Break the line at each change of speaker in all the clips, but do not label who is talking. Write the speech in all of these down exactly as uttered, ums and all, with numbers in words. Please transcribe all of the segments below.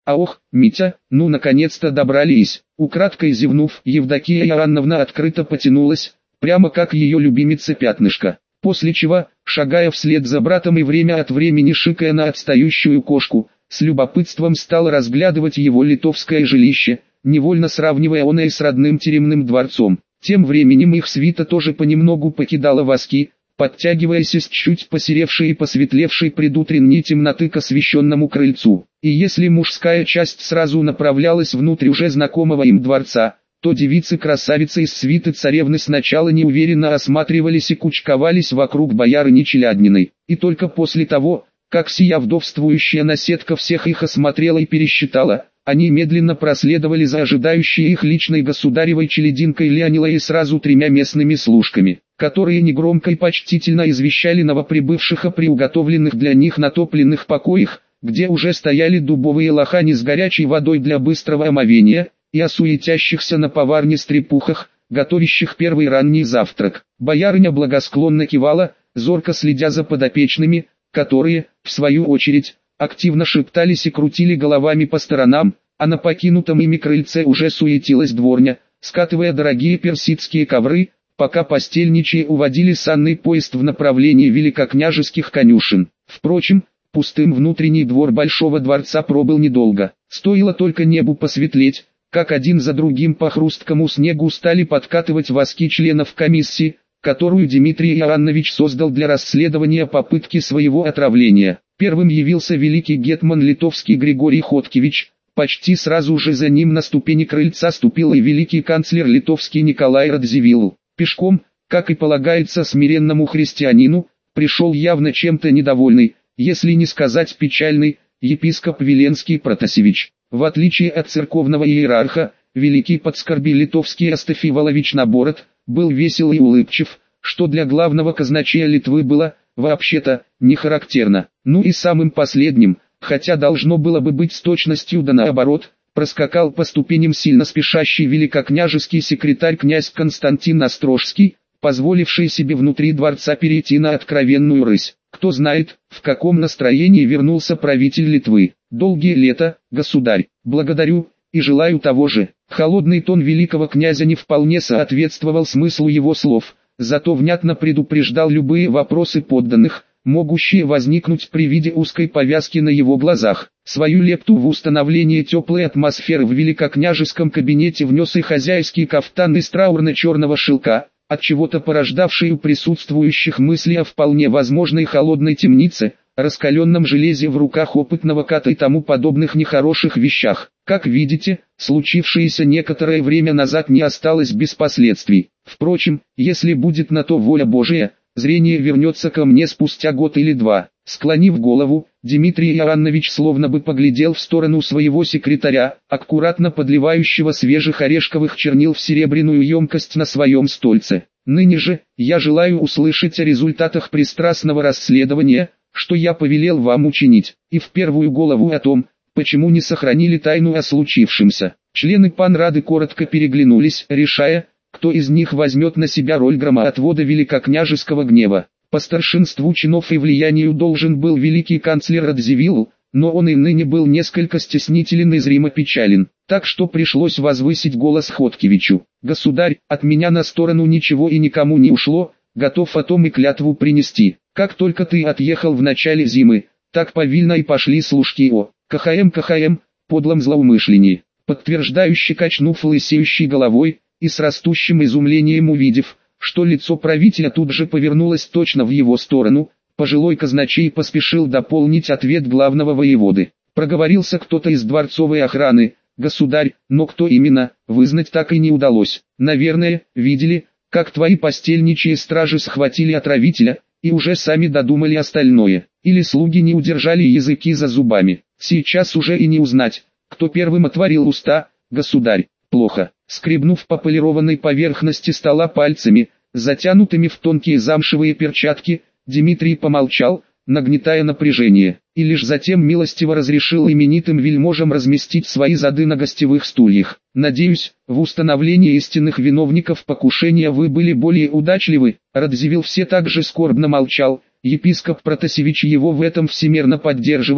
А ох, Митя, ну наконец-то добрались. Украдкой зевнув, Евдокия Иоанновна открыто потянулась, прямо как ее любимица Пятнышко. После чего, шагая вслед за братом и время от времени шикая на отстающую кошку, с любопытством стал разглядывать его литовское жилище, невольно сравнивая оно и с родным тюремным дворцом. Тем временем их свита тоже понемногу покидала воски, подтягиваясь из чуть посеревшей и посветлевшей предутренней темноты к освещенному крыльцу. И если мужская часть сразу направлялась внутрь уже знакомого им дворца, то девицы-красавицы из свиты царевны сначала неуверенно осматривались и кучковались вокруг боярыни Челядниной. И только после того, как сия вдовствующая наседка всех их осмотрела и пересчитала, они медленно проследовали за ожидающей их личной государевой челядинкой Леонилой и сразу тремя местными служками, которые негромко и почтительно извещали новоприбывших о приуготовленных для них натопленных покоях, где уже стояли дубовые лохани с горячей водой для быстрого омовения, и о суетящихся на поварне стрепухах, готовящих первый ранний завтрак. Боярыня благосклонно кивала, зорко следя за подопечными, которые, в свою очередь, активно шептались и крутили головами по сторонам, а на покинутом ими крыльце уже суетилась дворня, скатывая дорогие персидские ковры, пока постельничьи уводили санный поезд в направлении великокняжеских конюшен. Впрочем, пустым внутренний двор Большого дворца пробыл недолго. Стоило только небу посветлеть, как один за другим по хрусткому снегу стали подкатывать воски членов комиссии, которую Дмитрий Иоаннович создал для расследования попытки своего отравления. Первым явился великий гетман литовский Григорий Хоткевич, почти сразу же за ним на ступени крыльца ступил и великий канцлер литовский Николай Радзивилл. Пешком, как и полагается смиренному христианину, пришел явно чем-то недовольный, если не сказать печальный, епископ Веленский Протасевич. В отличие от церковного иерарха, великий подскорби литовский Астафий Волович Наборот был весел и улыбчив, что для главного казначея Литвы было, вообще-то, не характерно. Ну и самым последним, хотя должно было бы быть с точностью да наоборот, проскакал по ступеням сильно спешащий великокняжеский секретарь князь Константин Острожский, позволивший себе внутри дворца перейти на откровенную рысь. Кто знает, в каком настроении вернулся правитель Литвы. Долгие лета, государь, благодарю, и желаю того же. Холодный тон великого князя не вполне соответствовал смыслу его слов, зато внятно предупреждал любые вопросы подданных, могущие возникнуть при виде узкой повязки на его глазах. Свою лепту в установление теплой атмосферы в великокняжеском кабинете внес и хозяйский кафтан из траурно-черного шелка, от чего-то порождавший у присутствующих мысли о вполне возможной холодной темнице, раскаленном железе в руках опытного ката и тому подобных нехороших вещах. Как видите, случившееся некоторое время назад не осталось без последствий. Впрочем, если будет на то воля Божия, зрение вернется ко мне спустя год или два. Склонив голову, Дмитрий Иоаннович словно бы поглядел в сторону своего секретаря, аккуратно подливающего свежих орешковых чернил в серебряную емкость на своем стольце. Ныне же, я желаю услышать о результатах пристрастного расследования, что я повелел вам учинить, и в первую голову о том, почему не сохранили тайну о случившемся. Члены панрады коротко переглянулись, решая, кто из них возьмет на себя роль громоотвода великокняжеского гнева. По старшинству чинов и влиянию должен был великий канцлер Радзивилл, но он и ныне был несколько стеснителен и зримо печален, так что пришлось возвысить голос Хоткевичу. «Государь, от меня на сторону ничего и никому не ушло, готов о том и клятву принести. Как только ты отъехал в начале зимы, так повильно и пошли служки о КХМ КХМ, подлом злоумышлении». Подтверждающе качнув лысеющей головой, и с растущим изумлением увидев, что лицо правителя тут же повернулось точно в его сторону, пожилой казначей поспешил дополнить ответ главного воеводы. Проговорился кто-то из дворцовой охраны: «Государь, но кто именно, вызнать так и не удалось. Наверное, видели, как твои постельничьи стражи схватили отравителя, и уже сами додумали остальное. Или слуги не удержали языки за зубами. Сейчас уже и не узнать, кто первым отворил уста, государь. Плохо». Скребнув по полированной поверхности стола пальцами, затянутыми в тонкие замшевые перчатки, Дмитрий помолчал, нагнетая напряжение, и лишь затем милостиво разрешил именитым вельможам разместить свои зады на гостевых стульях. «Надеюсь, в установлении истинных виновников покушения вы были более удачливы». Радзивилл все так же скорбно молчал, епископ Протасевич его в этом всемерно поддерживал,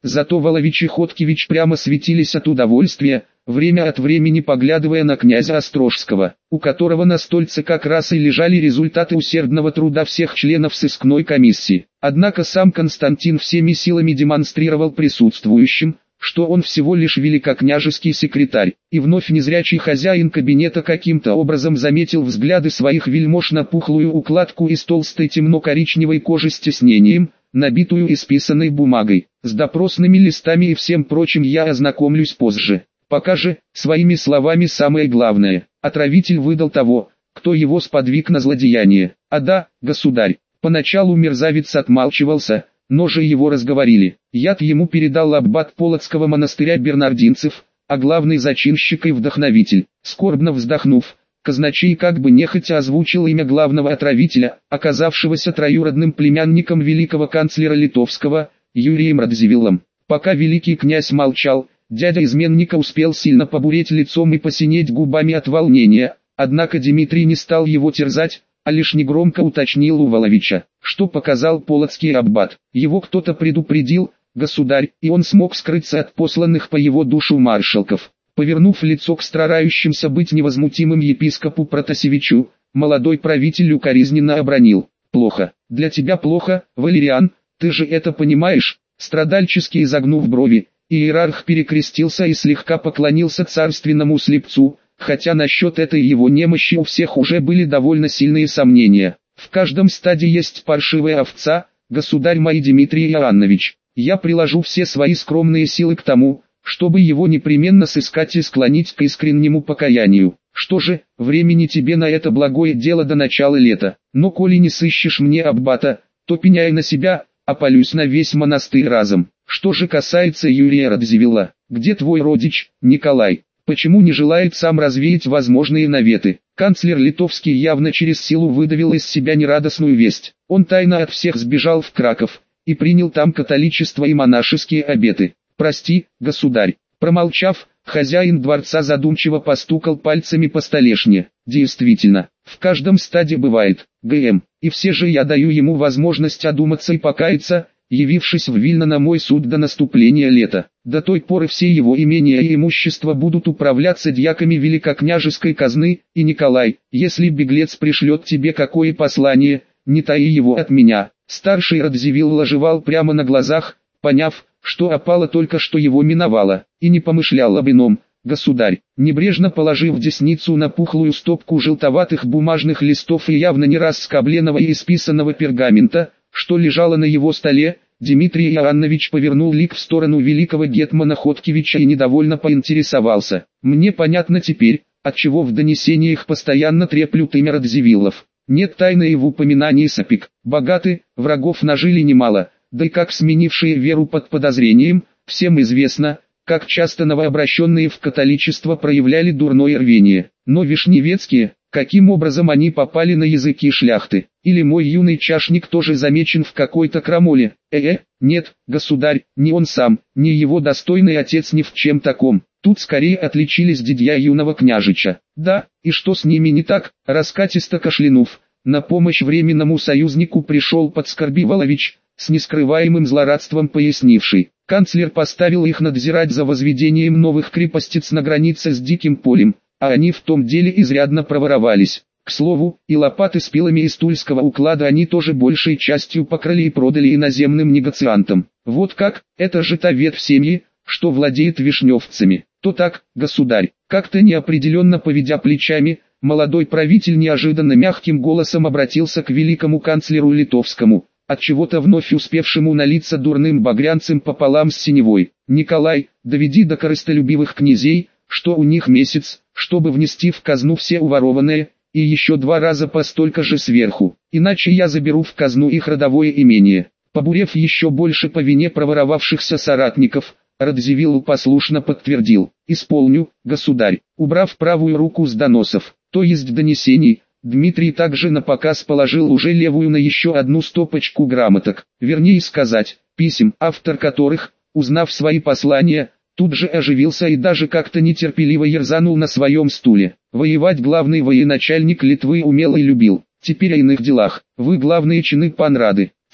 зато Волович и Хоткевич прямо светились от удовольствия, время от времени поглядывая на князя Острожского, у которого на стольце как раз и лежали результаты усердного труда всех членов сыскной комиссии. Однако сам Константин всеми силами демонстрировал присутствующим, что он всего лишь великокняжеский секретарь, и вновь незрячий хозяин кабинета каким-то образом заметил взгляды своих вельмож на пухлую укладку из толстой темно-коричневой кожи с тиснением, набитую исписанной бумагой, с допросными листами и всем прочим я ознакомлюсь позже. Пока же, своими словами самое главное, отравитель выдал того, кто его сподвиг на злодеяние. А да, государь, поначалу мерзавец отмалчивался, но же его разговорили. Яд ему передал аббат Полоцкого монастыря бернардинцев, а главный зачинщик и вдохновитель. Скорбно вздохнув, казначей как бы нехотя озвучил имя главного отравителя, оказавшегося троюродным племянником великого канцлера литовского, Юрием Радзивиллом. Пока великий князь молчал, дядя изменника успел сильно побуреть лицом и посинеть губами от волнения, однако Дмитрий не стал его терзать, а лишь негромко уточнил у Воловича, что показал полоцкий аббат. Его кто-то предупредил, государь, и он смог скрыться от посланных по его душу маршалков. Повернув лицо к старающимся быть невозмутимым епископу Протасевичу, молодой правитель укоризненно обронил: «Плохо, для тебя плохо, Валериан, ты же это понимаешь?» Страдальчески изогнув брови, иерарх перекрестился и слегка поклонился царственному слепцу, хотя насчет этой его немощи у всех уже были довольно сильные сомнения. «В каждом стаде есть паршивая овца, государь мой Дмитрий Иоаннович. Я приложу все свои скромные силы к тому, чтобы его непременно сыскать и склонить к искреннему покаянию. Что же, времени тебе на это благое дело до начала лета. Но коли не сыщешь мне аббата, то пеняй на себя, опалюсь на весь монастырь разом. Что же касается Юрия Радзивилла, где твой родич, Николай? Почему не желает сам развеять возможные наветы?» Канцлер литовский явно через силу выдавил из себя нерадостную весть. Он тайно от всех сбежал в Краков и принял там католичество и монашеские обеты. «Прости, государь». Промолчав, хозяин дворца задумчиво постукал пальцами по столешне. «Действительно, в каждом стаде бывает, ГМ, и все же я даю ему возможность одуматься и покаяться, явившись в Вильно на мой суд до наступления лета. До той поры все его имения и имущество будут управляться дьяками великокняжеской казны, и Николай, если беглец пришлет тебе какое послание, не таи его от меня». Старший Радзивилл ложевал прямо на глазах, поняв, что опала только что его миновала, и не помышлял об ином. «Государь», небрежно положив десницу на пухлую стопку желтоватых бумажных листов и явно не раз скобленного и исписанного пергамента, что лежало на его столе, Дмитрий Иоаннович повернул лик в сторону великого гетмана Хоткевича и недовольно поинтересовался: «Мне понятно теперь, отчего в донесениях постоянно треплют имя Радзивиллов. Нет тайны и в упоминании сапик. Богаты, врагов нажили немало, да и как сменившие веру под подозрением, всем известно, как часто новообращенные в католичество проявляли дурное рвение. Но вишневецкие, каким образом они попали на языки шляхты? Или мой юный чашник тоже замечен в какой-то крамоле? Э-э, нет, государь, ни он сам, ни его достойный отец ни в чем таком. Тут скорее отличились дядья юного княжича. Да, и что с ними не так?» Раскатисто кашлянув, на помощь временному союзнику пришел Подскорби Волович, с нескрываемым злорадством пояснивший: «Канцлер поставил их надзирать за возведением новых крепостиц на границе с Диким полем, а они в том деле изрядно проворовались. К слову, и лопаты с пилами из тульского уклада они тоже большей частью покрали и продали иноземным негациантам. Вот как, это же та ветвь семьи, что владеет вишневцами». «То так, государь». Как-то неопределенно поведя плечами, молодой правитель неожиданно мягким голосом обратился к великому канцлеру литовскому, отчего-то вновь успевшему налиться дурным багрянцем пополам с синевой: «Николай, доведи до корыстолюбивых князей, что у них месяц, чтобы внести в казну все уворованное, и еще два раза по столько же сверху, иначе я заберу в казну их родовое имение». Побурев еще больше по вине проворовавшихся соратников, Радзивилл послушно подтвердил: «Исполню, государь». Убрав правую руку с доносов, то есть донесений, Дмитрий также напоказ положил уже левую на еще одну стопочку грамоток, вернее сказать, писем, автор которых, узнав свои послания, тут же оживился и даже как-то нетерпеливо ерзанул на своем стуле. Воевать главный военачальник Литвы умел и любил. Теперь о иных делах. Вы главные чины панрады, те,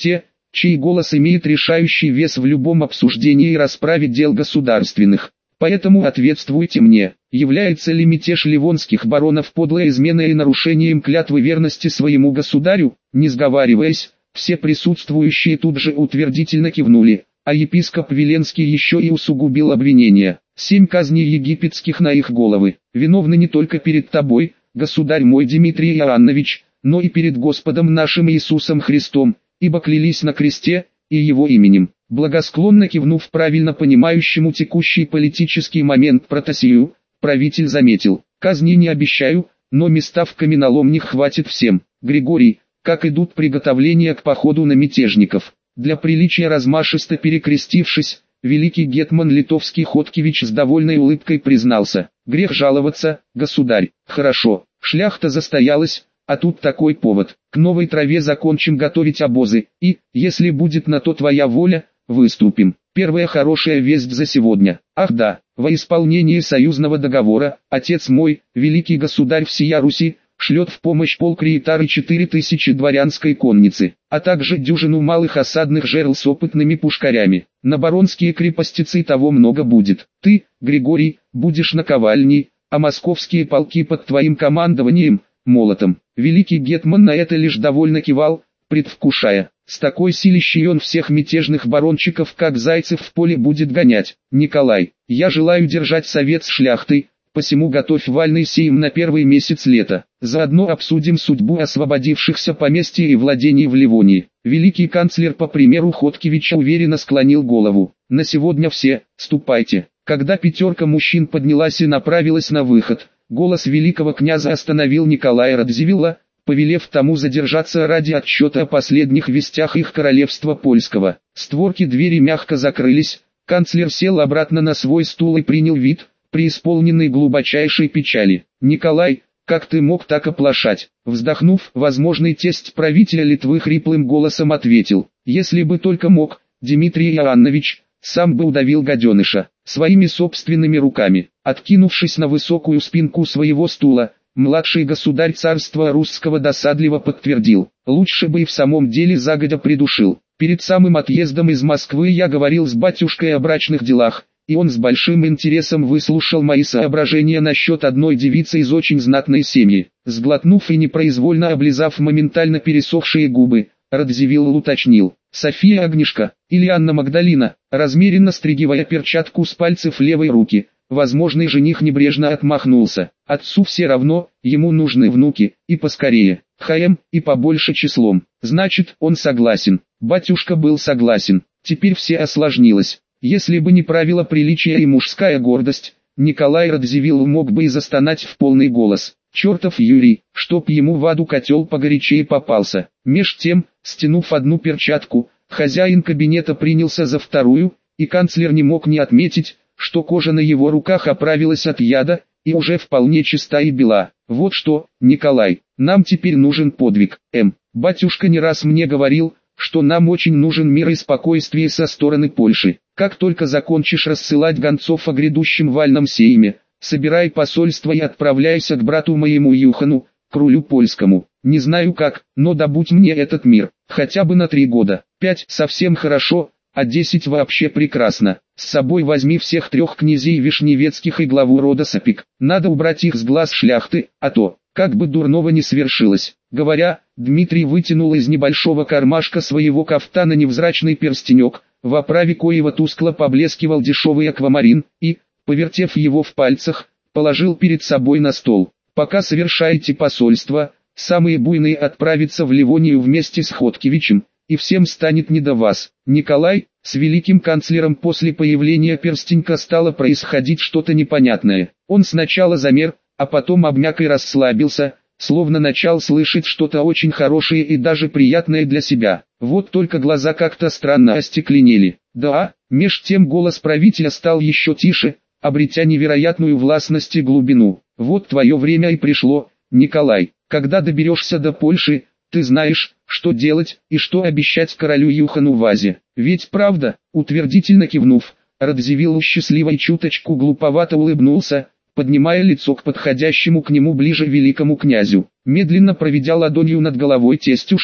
чей голос имеет решающий вес в любом обсуждении и расправе дел государственных. Поэтому ответствуйте мне, является ли мятеж ливонских баронов подлой изменой и нарушением клятвы верности своему государю? Не сговариваясь, все присутствующие тут же утвердительно кивнули, а епископ Виленский еще и усугубил обвинение. Семь казней египетских на их головы, виновны не только перед тобой, государь мой Дмитрий Иоаннович, но и перед Господом нашим Иисусом Христом, ибо клялись на кресте и его именем. Благосклонно кивнув правильно понимающему текущий политический момент Протасию, правитель заметил: казни не обещаю, но места в каменоломнях хватит всем. Григорий, как идут приготовления к походу на мятежников? Для приличия размашисто перекрестившись, великий гетман литовский Хоткевич с довольной улыбкой признался: грех жаловаться, государь. Хорошо, шляхта застоялась, а тут такой повод. К новой траве закончим готовить обозы, и, если будет на то твоя воля, выступим. Первая хорошая весть за сегодня. Ах да, во исполнение союзного договора, отец мой, великий государь всея Руси, шлет в помощь полк Риетар и четыре тысячи дворянской конницы, а также дюжину малых осадных жерл с опытными пушкарями. На баронские крепостицы того много будет. Ты, Григорий, будешь наковальней, а московские полки под твоим командованием, молотом. Великий гетман на это лишь довольно кивал, предвкушая: с такой силищей он всех мятежных барончиков как зайцев в поле будет гонять. Николай, я желаю держать совет с шляхтой, посему готовь вальный сейм на первый месяц лета. Заодно обсудим судьбу освободившихся поместьй и владений в Ливонии. Великий канцлер по примеру Хоткевича уверенно склонил голову. На сегодня все, ступайте. Когда пятерка мужчин поднялась и направилась на выход, голос великого князя остановил Николая Радзивилла, повелев тому задержаться ради отчета о последних вестях их королевства польского. Створки двери мягко закрылись, канцлер сел обратно на свой стул и принял вид, преисполненный глубочайшей печали. «Николай, как ты мог так оплошать?» Вздохнув, возможный тесть правителя Литвы хриплым голосом ответил: «Если бы только мог, Дмитрий Иоаннович, сам бы удавил гаденыша, своими собственными руками». Откинувшись на высокую спинку своего стула, младший государь царства русского досадливо подтвердил: «Лучше бы и в самом деле загодя придушил. Перед самым отъездом из Москвы я говорил с батюшкой о брачных делах, и он с большим интересом выслушал мои соображения насчет одной девицы из очень знатной семьи». Сглотнув и непроизвольно облизав моментально пересохшие губы, Радзивилл уточнил: «София Агнешка, или Анна Магдалина?» Размеренно стригивая перчатку с пальцев левой руки, возможный жених небрежно отмахнулся: «Отцу все равно, ему нужны внуки, и поскорее, ХМ, и побольше числом». Значит, он согласен. Батюшка был согласен. Теперь все осложнилось. Если бы не правило приличия и мужская гордость, Николай Радзивилл мог бы и застонать в полный голос: «Чертов Юрий, чтоб ему в аду котел погорячее попался». Меж тем, стянув одну перчатку, хозяин кабинета принялся за вторую, и канцлер не мог не отметить, что кожа на его руках оправилась от яда, и уже вполне чиста и бела. «Вот что, Николай, нам теперь нужен подвиг. М. Батюшка не раз мне говорил, что нам очень нужен мир и спокойствие со стороны Польши. Как только закончишь рассылать гонцов о грядущем вальном сейме, собирай посольство и отправляйся к брату моему Юхану, к рулю польскому. Не знаю как, но добудь мне этот мир, хотя бы на три года. Пять совсем хорошо, а десять вообще прекрасно. С собой возьми всех трех князей Вишневецких и главу рода Сапик. Надо убрать их с глаз шляхты, а то, как бы дурного не свершилось». Говоря, Дмитрий вытянул из небольшого кармашка своего кафтана невзрачный перстенек, в оправе коего тускло поблескивал дешевый аквамарин, и, повертев его в пальцах, положил перед собой на стол. «Пока совершаете посольство, самые буйные отправятся в Ливонию вместе с Хоткевичем, и всем станет не до вас». Николай, с великим канцлером после появления перстенька стало происходить что-то непонятное. Он сначала замер, а потом обмяк и расслабился, словно начал слышать что-то очень хорошее и даже приятное для себя. Вот только глаза как-то странно остекленели. Да, меж тем голос правителя стал еще тише, обретя невероятную властность и глубину. «Вот твое время и пришло, Николай. Когда доберешься до Польши, ты знаешь, что делать и что обещать королю Юхану Вазе. Ведь правда?» Утвердительно кивнув, Радзивилл счастливо и чуточку глуповато улыбнулся, поднимая лицо к подходящему к нему ближе великому князю. Медленно проведя ладонью над головой тестюшки,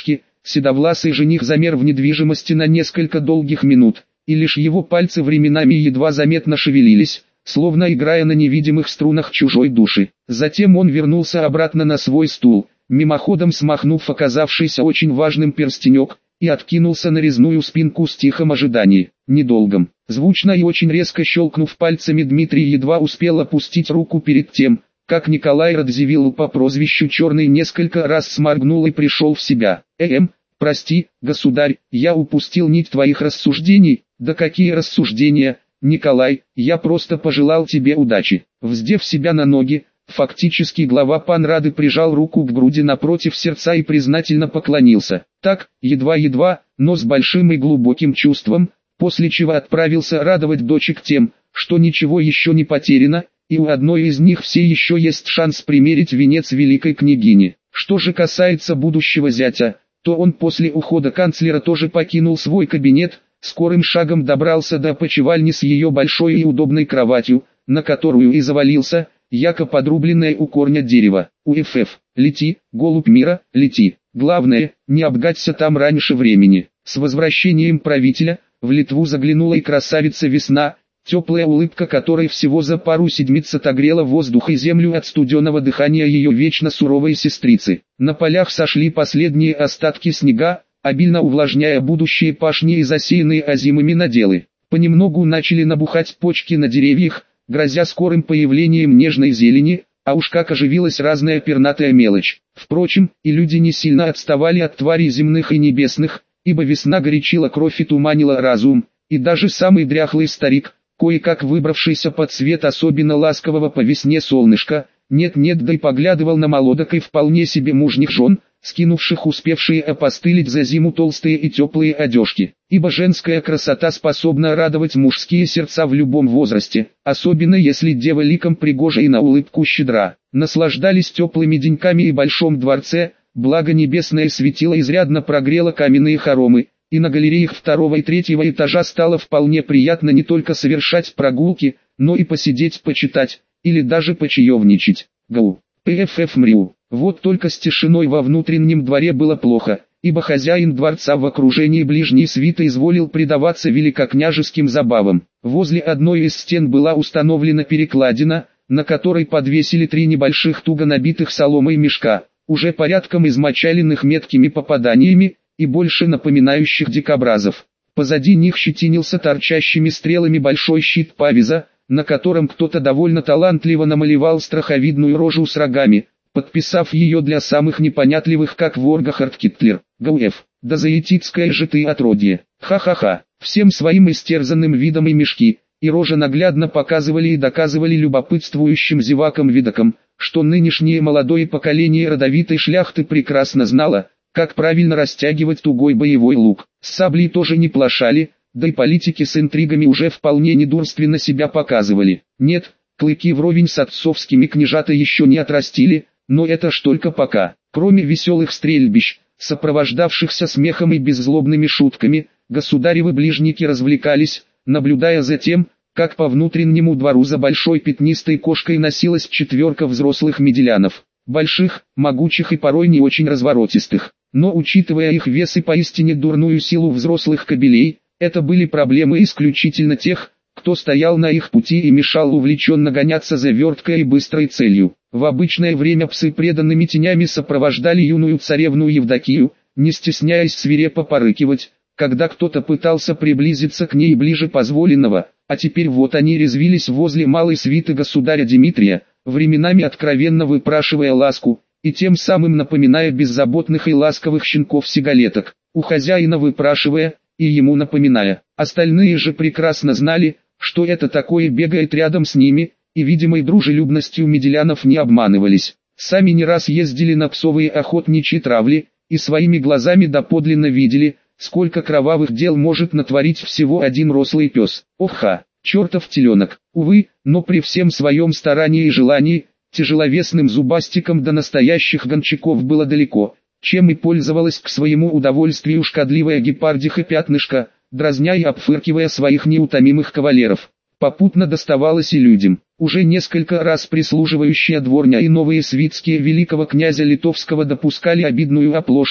седовласый жених замер в недвижимости на несколько долгих минут, и лишь его пальцы временами едва заметно шевелились, словно играя на невидимых струнах чужой души. Затем он вернулся обратно на свой стул, мимоходом смахнув оказавшийся очень важным перстенек, и откинулся на резную спинку с тихом ожидании. Недолгом, звучно и очень резко щелкнув пальцами, Дмитрий едва успел опустить руку перед тем, как Николай Радзивилл по прозвищу Черный несколько раз сморгнул и пришел в себя. «Эм, прости, государь, я упустил нить твоих рассуждений». «Да какие рассуждения, Николай, я просто пожелал тебе удачи». Вздев себя на ноги, фактически глава панрады прижал руку к груди напротив сердца и признательно поклонился. Так, едва-едва, но с большим и глубоким чувством, после чего отправился радовать дочек тем, что ничего еще не потеряно, и у одной из них все еще есть шанс примерить венец великой княгини. Что же касается будущего зятя, то он после ухода канцлера тоже покинул свой кабинет, скорым шагом добрался до опочивальни с ее большой и удобной кроватью, на которую и завалился, яко подрубленное у корня дерева. «Уфф, лети, голубь мира, лети. Главное, не обгадься там раньше времени». С возвращением правителя, в Литву заглянула и красавица Весна, теплая улыбка которой всего за пару седмиц отогрела воздух и землю от студеного дыхания ее вечно суровой сестрицы. На полях сошли последние остатки снега, обильно увлажняя будущие пашни и засеянные озимыми наделы. Понемногу начали набухать почки на деревьях, грозя скорым появлением нежной зелени, а уж как оживилась разная пернатая мелочь. Впрочем, и люди не сильно отставали от тварей земных и небесных, ибо весна горячила кровь и туманила разум, и даже самый дряхлый старик, кое-как выбравшийся под свет особенно ласкового по весне солнышка, нет-нет да и поглядывал на молодок и вполне себе мужних жен, скинувших успевшие опостылить за зиму толстые и теплые одежки. Ибо женская красота способна радовать мужские сердца в любом возрасте, особенно если дева ликом пригожа и на улыбку щедра. Наслаждались теплыми деньками и большом дворце, благо небесное светило изрядно прогрело каменные хоромы, и на галереях второго и третьего этажа стало вполне приятно не только совершать прогулки, но и посидеть почитать, или даже почаевничать. Гау. Пфф мрю. Вот только с тишиной во внутреннем дворе было плохо, ибо хозяин дворца в окружении ближней свиты изволил предаваться великокняжеским забавам. Возле одной из стен была установлена перекладина, на которой подвесили три небольших туго набитых соломой мешка, уже порядком измочаленных меткими попаданиями, и больше напоминающих дикобразов. Позади них щетинился торчащими стрелами большой щит Павиза, на котором кто-то довольно талантливо намалевал страховидную рожу с рогами, подписав ее для самых непонятливых как Воргахард Китлер. Гауэф, да заетицкое же ты отродье. Ха-ха-ха. Всем своим истерзанным видом и мешки, и рожи наглядно показывали и доказывали любопытствующим зевакам-видокам, что нынешнее молодое поколение родовитой шляхты прекрасно знало, как правильно растягивать тугой боевой лук. С саблей тоже не плашали, да и политики с интригами уже вполне недурственно себя показывали. Нет, клыки вровень с отцовскими княжата еще не отрастили, но это ж только пока. Кроме веселых стрельбищ, сопровождавшихся смехом и беззлобными шутками, государевы ближники развлекались, наблюдая за тем, как по внутреннему двору за большой пятнистой кошкой носилась четверка взрослых меделянов. Больших, могучих и порой не очень разворотистых. Но учитывая их вес и поистине дурную силу взрослых кобелей, это были проблемы исключительно тех, кто стоял на их пути и мешал увлеченно гоняться за верткой и быстрой целью. В обычное время псы преданными тенями сопровождали юную царевну Евдокию, не стесняясь свирепо порыкивать, когда кто-то пытался приблизиться к ней ближе позволенного, а теперь вот они резвились возле малой свиты государя Дмитрия, временами откровенно выпрашивая ласку, и тем самым напоминая беззаботных и ласковых щенков-сигалеток, у хозяина выпрашивая, и ему напоминая. Остальные же прекрасно знали, что это такое бегает рядом с ними, и видимой дружелюбностью меделянов не обманывались. Сами не раз ездили на псовые охотничьи травли, и своими глазами доподлинно видели, сколько кровавых дел может натворить всего один рослый пес. Оха, чертов теленок. Увы, но при всем своем старании и желании, тяжеловесным зубастиком до настоящих гончаков было далеко, чем и пользовалась к своему удовольствию шкодливая гепардиха Пятнышко, дразня и обфыркивая своих неутомимых кавалеров. Попутно доставалось и людям. Уже несколько раз прислуживающая дворня и новые свитские великого князя Литовского допускали обидную оплошку,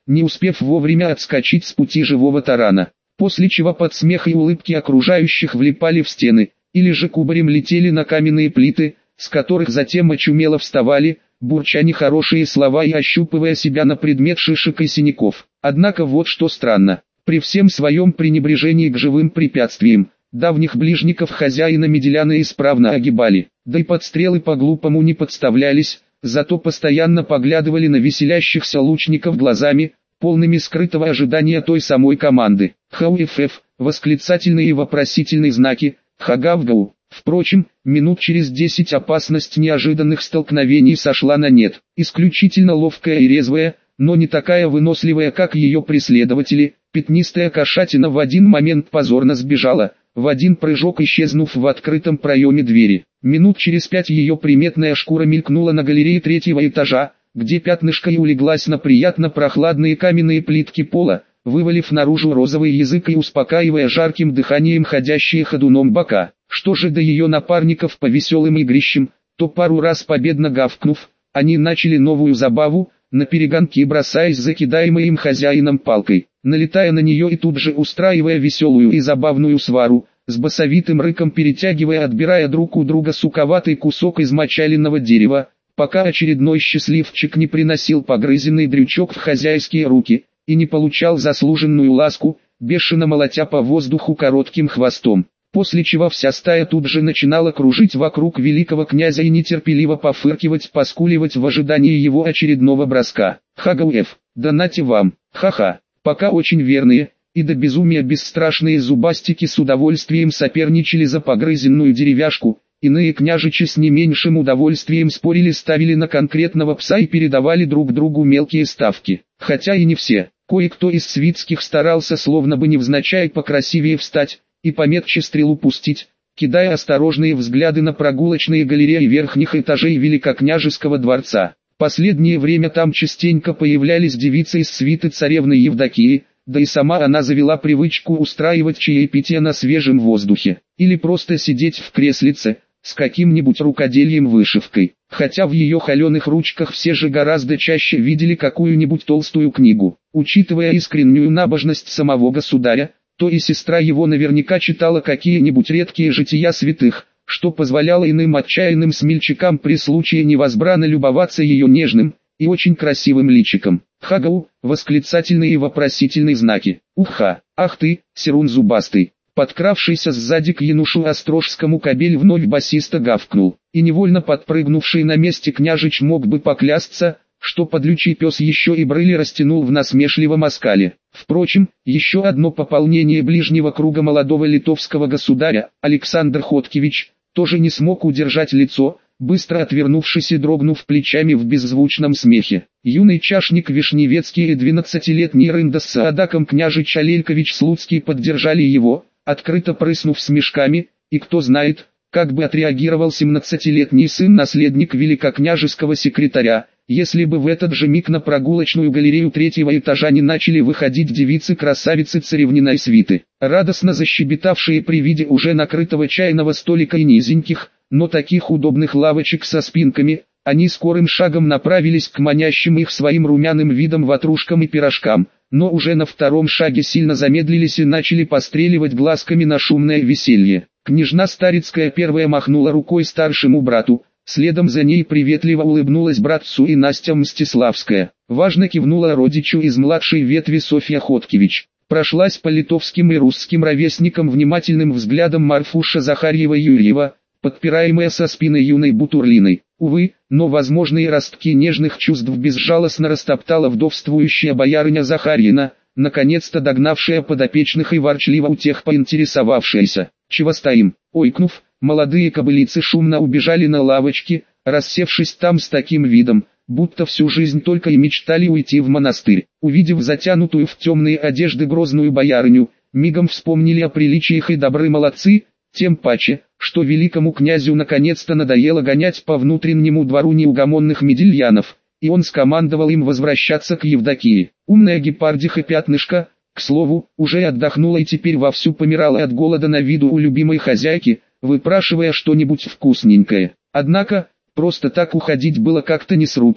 не успев вовремя отскочить с пути живого тарана. После чего под смех и улыбки окружающих влипали в стены, или же кубарем летели на каменные плиты, с которых затем очумело вставали, бурча нехорошие слова и ощупывая себя на предмет шишек и синяков. Однако вот что странно, при всем своем пренебрежении к живым препятствиям, давних ближников хозяина Меделяна исправно огибали, да и под стрелы по-глупому не подставлялись, зато постоянно поглядывали на веселящихся лучников глазами, полными скрытого ожидания той самой команды. ХУФФ, восклицательные и вопросительные знаки, Хагавгау. Впрочем, минут через десять опасность неожиданных столкновений сошла на нет. Исключительно ловкая и резвая, но не такая выносливая, как ее преследователи, пятнистая кошатина в один момент позорно сбежала, в один прыжок исчезнув в открытом проеме двери. Минут через пять ее приметная шкура мелькнула на галерее третьего этажа, где пятнышко и улеглась на приятно прохладные каменные плитки пола, вывалив наружу розовый язык и успокаивая жарким дыханием ходящие ходуном бока. Что же до ее напарников по веселым игрищам, то пару раз победно гавкнув, они начали новую забаву, наперегонки бросаясь за кидаемой им хозяином палкой, налетая на нее и тут же устраивая веселую и забавную свару, с басовитым рыком перетягивая, отбирая друг у друга суковатый кусок измочаленного дерева, пока очередной счастливчик не приносил погрызенный дрючок в хозяйские руки и не получал заслуженную ласку, бешено молотя по воздуху коротким хвостом. После чего вся стая тут же начинала кружить вокруг великого князя и нетерпеливо пофыркивать, поскуливать в ожидании его очередного броска. Хагауэф, да нате вам, ха-ха, пока очень верные и до безумия бесстрашные зубастики с удовольствием соперничали за погрызенную деревяшку, иные княжичи с не меньшим удовольствием спорили, ставили на конкретного пса и передавали друг другу мелкие ставки. Хотя и не все, кое-кто из свитских старался словно бы невзначай покрасивее встать и пометче стрелу пустить, кидая осторожные взгляды на прогулочные галереи верхних этажей Великокняжеского дворца. Последнее время там частенько появлялись девицы из свиты царевны Евдокии, да и сама она завела привычку устраивать чаепитие на свежем воздухе, или просто сидеть в креслице, с каким-нибудь рукодельем-вышивкой, хотя в ее холеных ручках все же гораздо чаще видели какую-нибудь толстую книгу. Учитывая искреннюю набожность самого государя, то и сестра его наверняка читала какие-нибудь редкие жития святых, что позволяло иным отчаянным смельчакам при случае невозбранно любоваться ее нежным и очень красивым личиком. Хагау, восклицательные и вопросительные знаки. Уха, ах ты, Серун зубастый. Подкравшийся сзади к Янушу Острожскому кобель вновь басисто гавкнул, и невольно подпрыгнувший на месте княжич мог бы поклясться, что подлючий пес еще и брыли растянул в насмешливом оскале. Впрочем, еще одно пополнение ближнего круга молодого литовского государя, Александр Хоткевич, тоже не смог удержать лицо, быстро отвернувшись и дрогнув плечами в беззвучном смехе. Юный чашник Вишневецкий и двенадцатилетний рында с Саадаком княжич Алелькович Слуцкий поддержали его, открыто прыснув смешками, и кто знает, как бы отреагировал семнадцатилетний сын-наследник великокняжеского секретаря, если бы в этот же миг на прогулочную галерею третьего этажа не начали выходить девицы-красавицы царевниной свиты, радостно защебетавшие при виде уже накрытого чайного столика и низеньких, но таких удобных лавочек со спинками. Они скорым шагом направились к манящим их своим румяным видом ватрушкам и пирожкам, но уже на втором шаге сильно замедлились и начали постреливать глазками на шумное веселье. Княжна Старицкая первая махнула рукой старшему брату, следом за ней приветливо улыбнулась братцу и Настя Мстиславская. Важно кивнула родичу из младшей ветви Софья Хоткевич. Прошлась по литовским и русским ровесникам внимательным взглядом Марфуша Захарьева-Юрьева, подпираемая со спины юной Бутурлиной. Увы, но возможные ростки нежных чувств безжалостно растоптала вдовствующая боярыня Захарьина, наконец-то догнавшая подопечных и ворчливо у тех поинтересовавшаяся: «Чего стоим?» Ойкнув, молодые кобылицы шумно убежали на лавочки, рассевшись там с таким видом, будто всю жизнь только и мечтали уйти в монастырь. Увидев затянутую в темные одежды грозную боярыню, мигом вспомнили о приличиях и добры молодцы, тем паче, что великому князю наконец-то надоело гонять по внутреннему двору неугомонных медельянов, и он скомандовал им возвращаться к Евдокии. Умная гепардиха Пятнышко, к слову, уже отдохнула и теперь вовсю помирала от голода на виду у любимой хозяйки, выпрашивая что-нибудь вкусненькое. Однако, просто так уходить было как-то не с руки,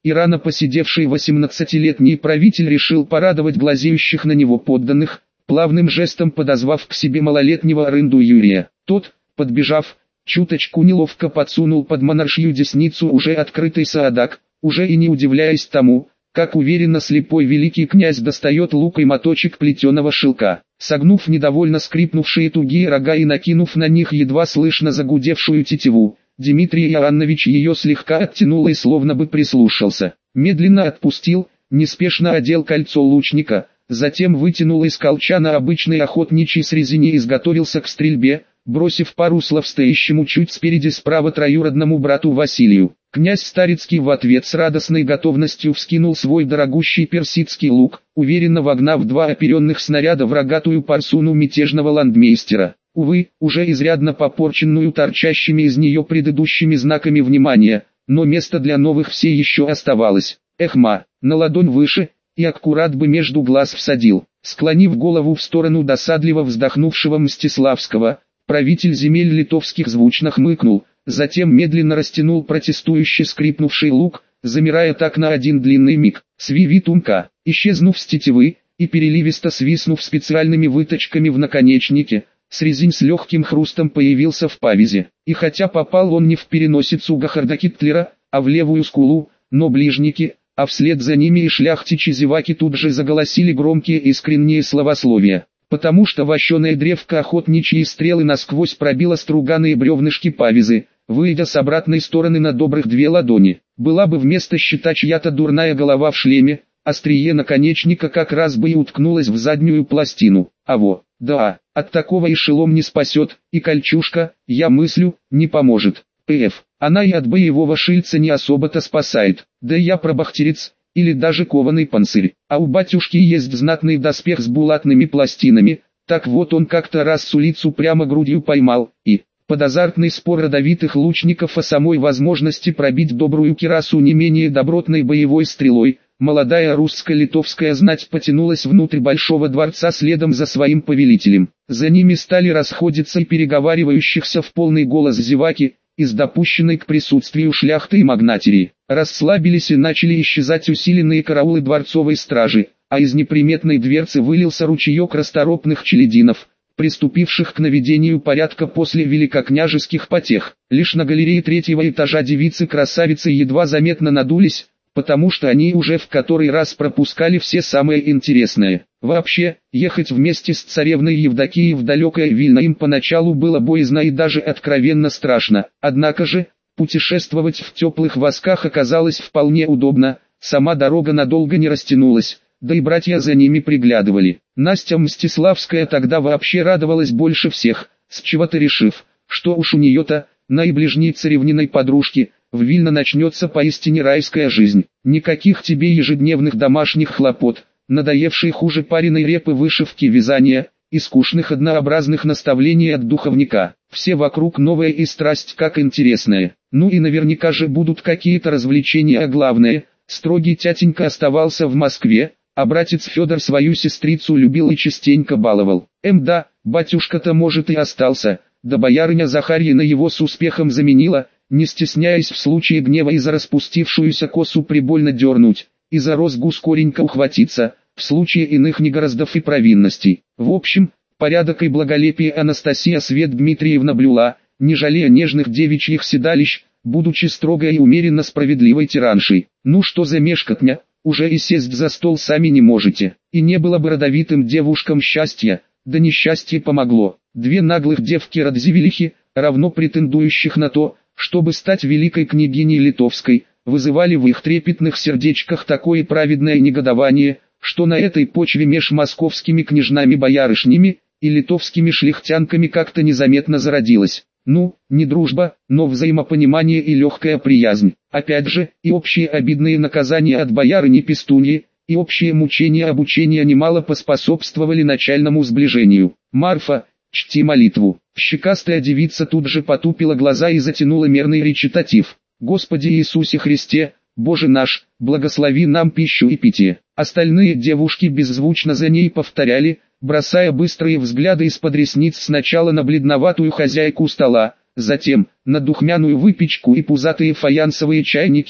и рано поседевший восемнадцатилетний правитель решил порадовать глазеющих на него подданных, плавным жестом подозвав к себе малолетнего рынду Юрия. Тот, подбежав, чуточку неловко подсунул под монаршью десницу уже открытый саадак, уже и не удивляясь тому, как уверенно слепой великий князь достает лук и моточек плетеного шелка. Согнув недовольно скрипнувшие тугие рога и накинув на них едва слышно загудевшую тетиву, Дмитрий Иоаннович ее слегка оттянул и словно бы прислушался. Медленно отпустил, неспешно одел кольцо лучника, затем вытянул из колчана обычный охотничий с резини и изготовился к стрельбе, бросив пару слов стоящему чуть спереди справа троюродному брату Василию. Князь Старицкий в ответ с радостной готовностью вскинул свой дорогущий персидский лук, уверенно вогнав два оперенных снаряда в рогатую парсуну мятежного ландмейстера. Увы, уже изрядно попорченную торчащими из нее предыдущими знаками внимания, но место для новых все еще оставалось. Эхма, на ладонь выше, и аккурат бы между глаз всадил. Склонив голову в сторону досадливо вздохнувшего Мстиславского, правитель земель литовских звучно хмыкнул, затем медленно растянул протестующе скрипнувший лук, замирая так на один длинный миг. Свиви тунка, исчезнув с тетивы, и переливисто свистнув специальными выточками в наконечнике, срезень с легким хрустом появился в павизе. И хотя попал он не в переносицу Гахарда-Китлера, а в левую скулу, но ближники, а вслед за ними и шляхтичи-зеваки тут же заголосили громкие искренние словословия. Потому что вощеная древко охотничьи стрелы насквозь пробила струганые бревнышки павизы, выйдя с обратной стороны на добрых две ладони. Была бы вместо щита чья-то дурная голова в шлеме, острие наконечника как раз бы и уткнулось в заднюю пластину. А во, да, от такого и шелом не спасет, и кольчужка, я мыслю, не поможет. Пф, она и от боевого шильца не особо-то спасает, да я пробахтерец, или даже кованый панцирь. А у батюшки есть знатный доспех с булатными пластинами, так вот он как-то раз с улицу прямо грудью поймал, и, под азартный спор родовитых лучников о самой возможности пробить добрую кирасу не менее добротной боевой стрелой, молодая русско-литовская знать потянулась внутрь большого дворца следом за своим повелителем. За ними стали расходиться и переговаривающихся в полный голос зеваки, из допущенной к присутствию шляхты и магнатерии. Расслабились и начали исчезать усиленные караулы дворцовой стражи, а из неприметной дверцы вылился ручеек расторопных челядинов, приступивших к наведению порядка после великокняжеских потех. Лишь на галерее третьего этажа девицы-красавицы едва заметно надулись, потому что они уже в который раз пропускали все самое интересное. Вообще, ехать вместе с царевной Евдокией в далекое Вильно им поначалу было боязно и даже откровенно страшно. Однако же, путешествовать в теплых восках оказалось вполне удобно, сама дорога надолго не растянулась, да и братья за ними приглядывали. Настя Мстиславская тогда вообще радовалась больше всех, с чего-то решив, что уж у нее-то, наиближней царевниной подружки, в Вильно начнется поистине райская жизнь. Никаких тебе ежедневных домашних хлопот, надоевшей хуже пареной репы вышивки вязания, и скучных однообразных наставлений от духовника. Все вокруг новая и страсть как интересная. Ну и наверняка же будут какие-то развлечения, а главное, строгий тятенька оставался в Москве, а братец Федор свою сестрицу любил и частенько баловал. Эм да, батюшка-то может и остался, да боярыня Захарьина его с успехом заменила, не стесняясь в случае гнева и за распустившуюся косу прибольно дернуть, и за розгу скоренько ухватиться, в случае иных негораздов и провинностей. В общем, порядок и благолепие Анастасия Свет Дмитриевна блюла, не жалея нежных девичьих седалищ, будучи строгой и умеренно справедливой тираншей. Ну что за мешкотня, уже и сесть за стол сами не можете. И не было бы родовитым девушкам счастья, да несчастье помогло. Две наглых девки-радзивилихи, равно претендующих на то, чтобы стать великой княгиней литовской, вызывали в их трепетных сердечках такое праведное негодование, что на этой почве меж московскими княжнами-боярышнями и литовскими шляхтянками как-то незаметно зародилось. Ну, не дружба, но взаимопонимание и легкая приязнь. Опять же, и общие обидные наказания от боярыни-пестуньи, и общие мучения обучения немало поспособствовали начальному сближению. Марфа, чти молитву. Щекастая девица тут же потупила глаза и затянула мерный речитатив. Господи Иисусе Христе, Боже наш, благослови нам пищу и питье. Остальные девушки беззвучно за ней повторяли, бросая быстрые взгляды из-под ресниц сначала на бледноватую хозяйку стола, затем на духмяную выпечку и пузатые фаянсовые чайники,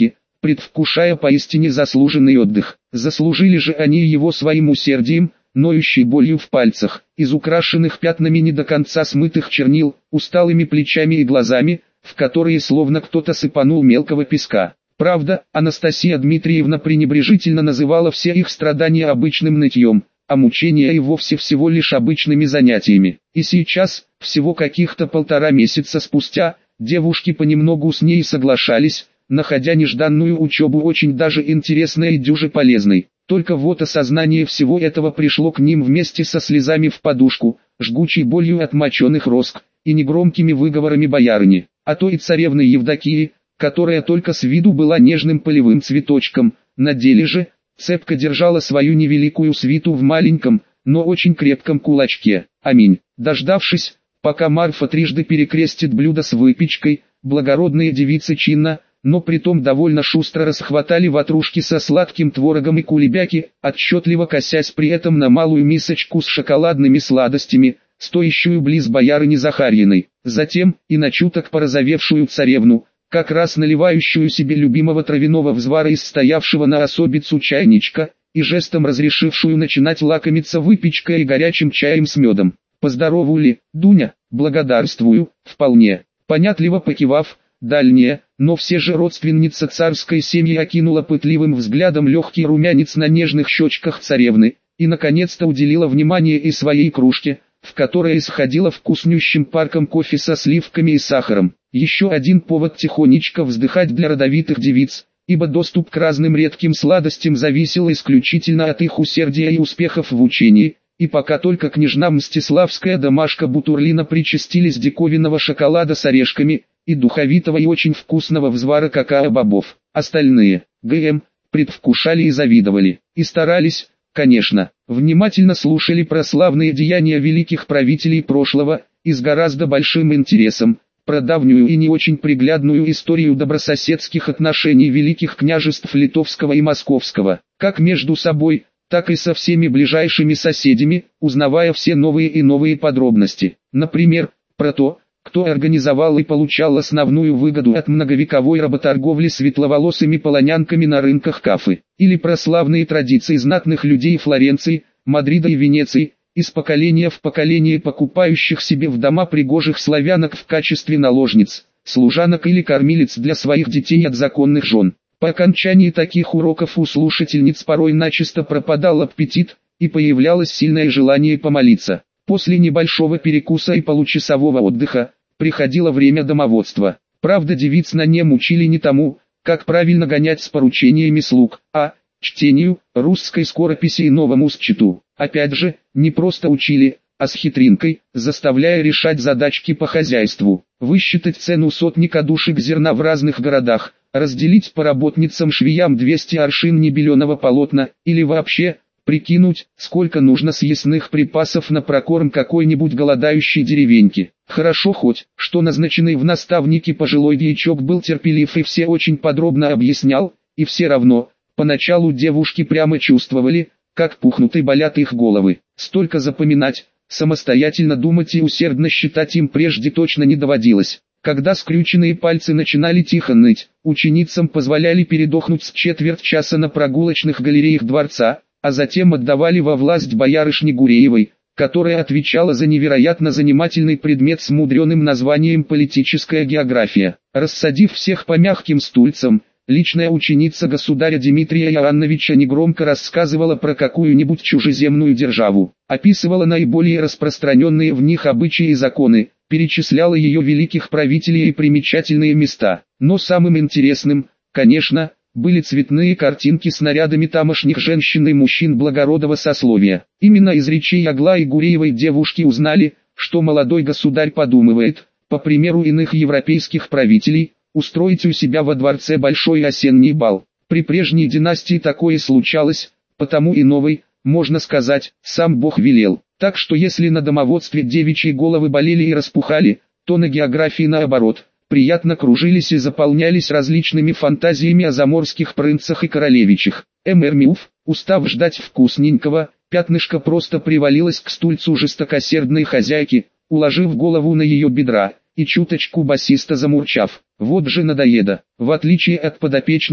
предвкушая поистине заслуженный отдых. Заслужили же они его своим усердием, ноющей болью в пальцах, изукрашенных пятнами не до конца смытых чернил, усталыми плечами и глазами, в которые словно кто-то сыпанул мелкого песка. Правда, Анастасия Дмитриевна пренебрежительно называла все их страдания обычным нытьем, а мучения и вовсе всего лишь обычными занятиями. И сейчас, всего каких-то полтора месяца спустя, девушки понемногу с ней соглашались, находя нежданную учебу очень даже интересной и дюже полезной. Только вот осознание всего этого пришло к ним вместе со слезами в подушку, жгучей болью от моченых роск, и негромкими выговорами боярыни, а то и царевны Евдокии, которая только с виду была нежным полевым цветочком, на деле же, цепко держала свою невеликую свиту в маленьком, но очень крепком кулачке. Аминь. Дождавшись, пока Марфа трижды перекрестит блюдо с выпечкой, благородные девицы чинно, но притом довольно шустро расхватали ватрушки со сладким творогом и кулебяки, отчетливо косясь при этом на малую мисочку с шоколадными сладостями, стоящую близ боярыни Захарьиной. Затем, и на чуток порозовевшую царевну, как раз наливающую себе любимого травяного взвара из стоявшего на особицу чайничка, и жестом разрешившую начинать лакомиться выпечкой и горячим чаем с медом. «Поздорову-ли, Дуня?» «Благодарствую, вполне». Понятливо покивав, дальняя, но все же родственница царской семьи окинула пытливым взглядом легкий румянец на нежных щечках царевны, и наконец-то уделила внимание и своей кружке, в которой исходила вкуснющим парком кофе со сливками и сахаром. Еще один повод тихонечко вздыхать для родовитых девиц, ибо доступ к разным редким сладостям зависел исключительно от их усердия и успехов в учении, и пока только княжна Мстиславская да Машка Бутурлина причастились диковинного шоколада с орешками, и духовитого и очень вкусного взвара какао-бобов. Остальные, ГМ, предвкушали и завидовали, и старались, конечно, внимательно слушали про славные деяния великих правителей прошлого, и с гораздо большим интересом, про давнюю и не очень приглядную историю добрососедских отношений великих княжеств Литовского и Московского, как между собой, так и со всеми ближайшими соседями, узнавая все новые и новые подробности. Например, про то, кто организовал и получал основную выгоду от многовековой работорговли светловолосыми полонянками на рынках Кафы, или про славные традиции знатных людей Флоренции, Мадрида и Венеции, из поколения в поколение покупающих себе в дома пригожих славянок в качестве наложниц, служанок или кормилиц для своих детей от законных жен. По окончании таких уроков у слушательниц порой начисто пропадал аппетит, и появлялось сильное желание помолиться. После небольшого перекуса и получасового отдыха, приходило время домоводства. Правда, девиц на нем учили не тому, как правильно гонять с поручениями слуг, а чтению, русской скорописи и новому счету. Опять же, не просто учили, а с хитринкой, заставляя решать задачки по хозяйству, высчитать цену сотника душек зерна в разных городах, разделить по работницам-швеям двести аршин небеленого полотна, или вообще, прикинуть, сколько нужно съестных припасов на прокорм какой-нибудь голодающей деревеньки. Хорошо хоть, что назначенный в наставники пожилой дьячок был терпелив и все очень подробно объяснял, и все равно, поначалу девушки прямо чувствовали, как пухнут и болят их головы. Столько запоминать, самостоятельно думать и усердно считать им прежде точно не доводилось. Когда скрюченные пальцы начинали тихо ныть, ученицам позволяли передохнуть с четверть часа на прогулочных галереях дворца, а затем отдавали во власть боярышни Гуреевой, которая отвечала за невероятно занимательный предмет с мудреным названием «Политическая география». Рассадив всех по мягким стульцам, личная ученица государя Дмитрия Иоанновича негромко рассказывала про какую-нибудь чужеземную державу, описывала наиболее распространенные в них обычаи и законы, перечисляла ее великих правителей и примечательные места. Но самым интересным, конечно, были цветные картинки с нарядами тамошних женщин и мужчин благородного сословия. Именно из речей Аглаи Гуреевой девушки узнали, что молодой государь подумывает, по примеру иных европейских правителей, устроить у себя во дворце большой осенний бал. При прежней династии такое случалось, потому и новой, можно сказать, сам Бог велел. Так что если на домоводстве девичьи головы болели и распухали, то на географии наоборот, приятно кружились и заполнялись различными фантазиями о заморских принцах и королевичах. Эмермиуф, устав ждать вкусненького, пятнышко просто привалилось к стульцу жестокосердной хозяйки, уложив голову на ее бедра, и чуточку басисто замурчав. Вот же надоеда. В отличие от подопечных,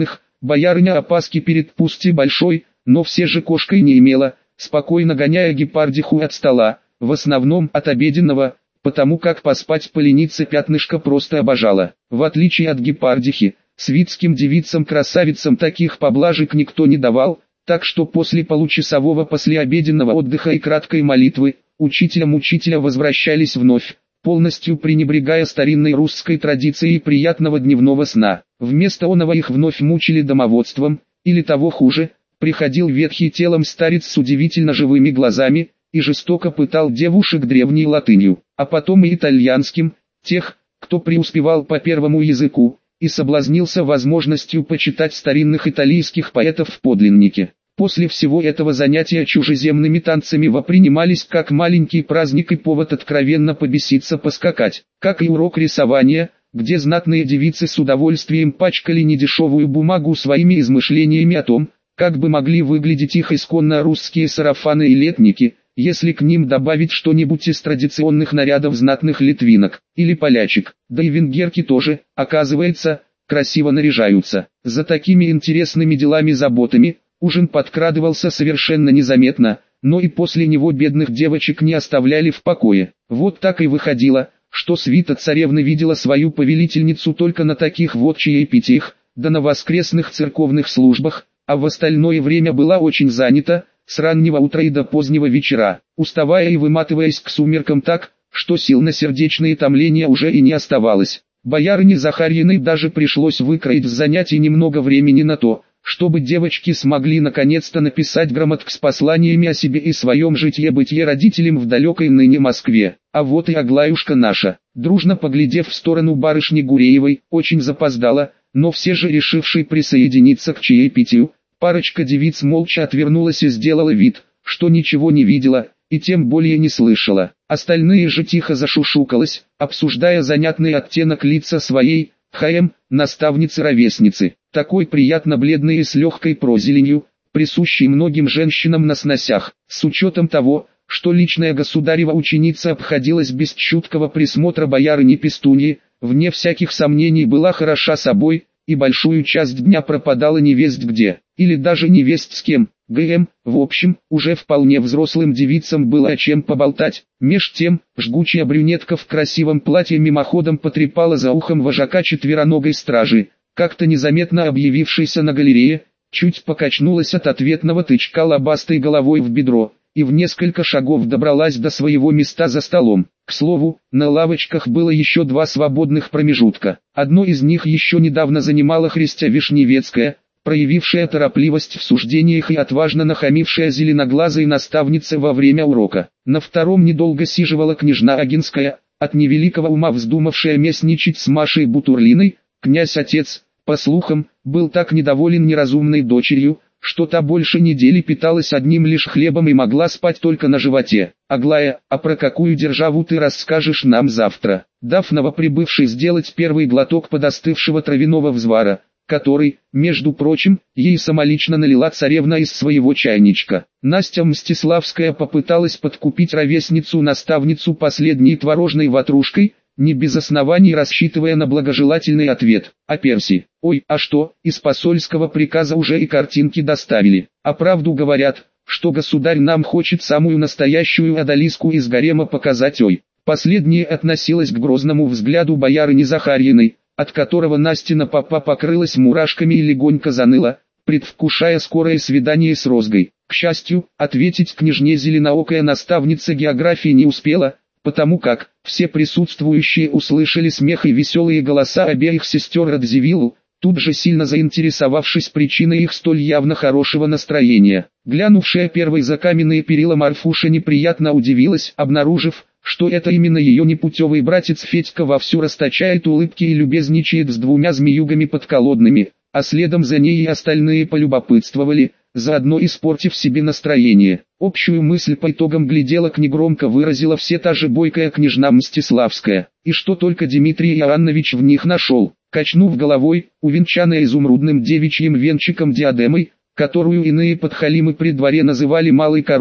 Боярыня опаски перед пусть и большой, но все же кошкой не имела, спокойно гоняя гепардиху от стола, в основном от обеденного, потому как поспать полениться Пятнышко просто обожала. В отличие от гепардихи, свитским девицам-красавицам таких поблажек никто не давал, так что после получасового послеобеденного отдыха и краткой молитвы, учителя-мучителя возвращались вновь, полностью пренебрегая старинной русской традицией приятного дневного сна. Вместо оного их вновь мучили домоводством, или того хуже, приходил ветхий телом старец с удивительно живыми глазами, и жестоко пытал девушек древней латынью, а потом и итальянским, тех, кто преуспевал по первому языку, и соблазнился возможностью почитать старинных итальянских поэтов в подлиннике. После всего этого занятия чужеземными танцами воспринимались как маленький праздник и повод откровенно побеситься поскакать, как и урок рисования, где знатные девицы с удовольствием пачкали недешевую бумагу своими измышлениями о том, как бы могли выглядеть их исконно русские сарафаны и летники, если к ним добавить что-нибудь из традиционных нарядов знатных литвинок, или полячек, да и венгерки тоже, оказывается, красиво наряжаются. За такими интересными делами-заботами, ужин подкрадывался совершенно незаметно, но и после него бедных девочек не оставляли в покое. Вот так и выходило, что свита царевны видела свою повелительницу только на таких вот чаепитиях, да на воскресных церковных службах, а в остальное время была очень занята, с раннего утра и до позднего вечера, уставая и выматываясь к сумеркам так, что сил на сердечные томления уже и не оставалось. Боярине Захарьиной даже пришлось выкроить с занятий немного времени на то, чтобы девочки смогли наконец-то написать грамотки с посланиями о себе и своем житье-бытие родителям в далекой ныне Москве. А вот и Аглаюшка наша, дружно поглядев в сторону барышни Гуреевой, очень запоздала, но все же решившей присоединиться к чаепитию, парочка девиц молча отвернулась и сделала вид, что ничего не видела, и тем более не слышала. Остальные же тихо зашушукалась, обсуждая занятный оттенок лица своей, ХМ, наставницы-ровесницы, такой приятно бледной и с легкой прозеленью, присущей многим женщинам на сносях, с учетом того, что личная государева ученица обходилась без чуткого присмотра боярыни Пестуньи, вне всяких сомнений была хороша собой, и большую часть дня пропадала невесть где, или даже невесть с кем. ГМ, в общем, уже вполне взрослым девицам было о чем поболтать. Меж тем, жгучая брюнетка в красивом платье мимоходом потрепала за ухом вожака четвероногой стражи, как-то незаметно объявившейся на галерее, чуть покачнулась от ответного тычка лобастой головой в бедро, и в несколько шагов добралась до своего места за столом. К слову, на лавочках было еще два свободных промежутка. Одно из них еще недавно занимала Христя Вишневецкая, проявившая торопливость в суждениях и отважно нахамившая зеленоглазой наставнице во время урока. На втором недолго сиживала княжна Агинская, от невеликого ума вздумавшая местничать с Машей Бутурлиной. Князь-отец, по слухам, был так недоволен неразумной дочерью, что та больше недели питалась одним лишь хлебом и могла спать только на животе. «Аглая, а про какую державу ты расскажешь нам завтра?» Дав новоприбывшей сделать первый глоток подостывшего травяного взвара, который, между прочим, ей самолично налила царевна из своего чайничка. Настя Мстиславская попыталась подкупить ровесницу-наставницу последней творожной ватрушкой, не без оснований рассчитывая на благожелательный ответ. А Перси, ой, а что, из посольского приказа уже и картинки доставили. А правду говорят, что государь нам хочет самую настоящую одолиску из гарема показать, ой. Последнее относилось к грозному взгляду боярыни Захарьиной, от которого Настина попа покрылась мурашками и легонько заныла, предвкушая скорое свидание с Розгой. К счастью, ответить княжне зеленоокая наставница географии не успела, потому как все присутствующие услышали смех и веселые голоса обеих сестер Радзивиллу, тут же сильно заинтересовавшись причиной их столь явно хорошего настроения. Глянувшая первой за каменные перила Марфуша неприятно удивилась, обнаружив, что это именно ее непутевый братец Федька вовсю расточает улыбки и любезничает с двумя змеюгами подколодными, а следом за ней и остальные полюбопытствовали, заодно испортив себе настроение. Общую мысль по итогам гляделок негромко выразила все та же бойкая княжна Мстиславская, и что только Дмитрий Иоаннович в них нашел, качнув головой, увенчанная изумрудным девичьим венчиком диадемой, которую иные подхалимы при дворе называли малой короной,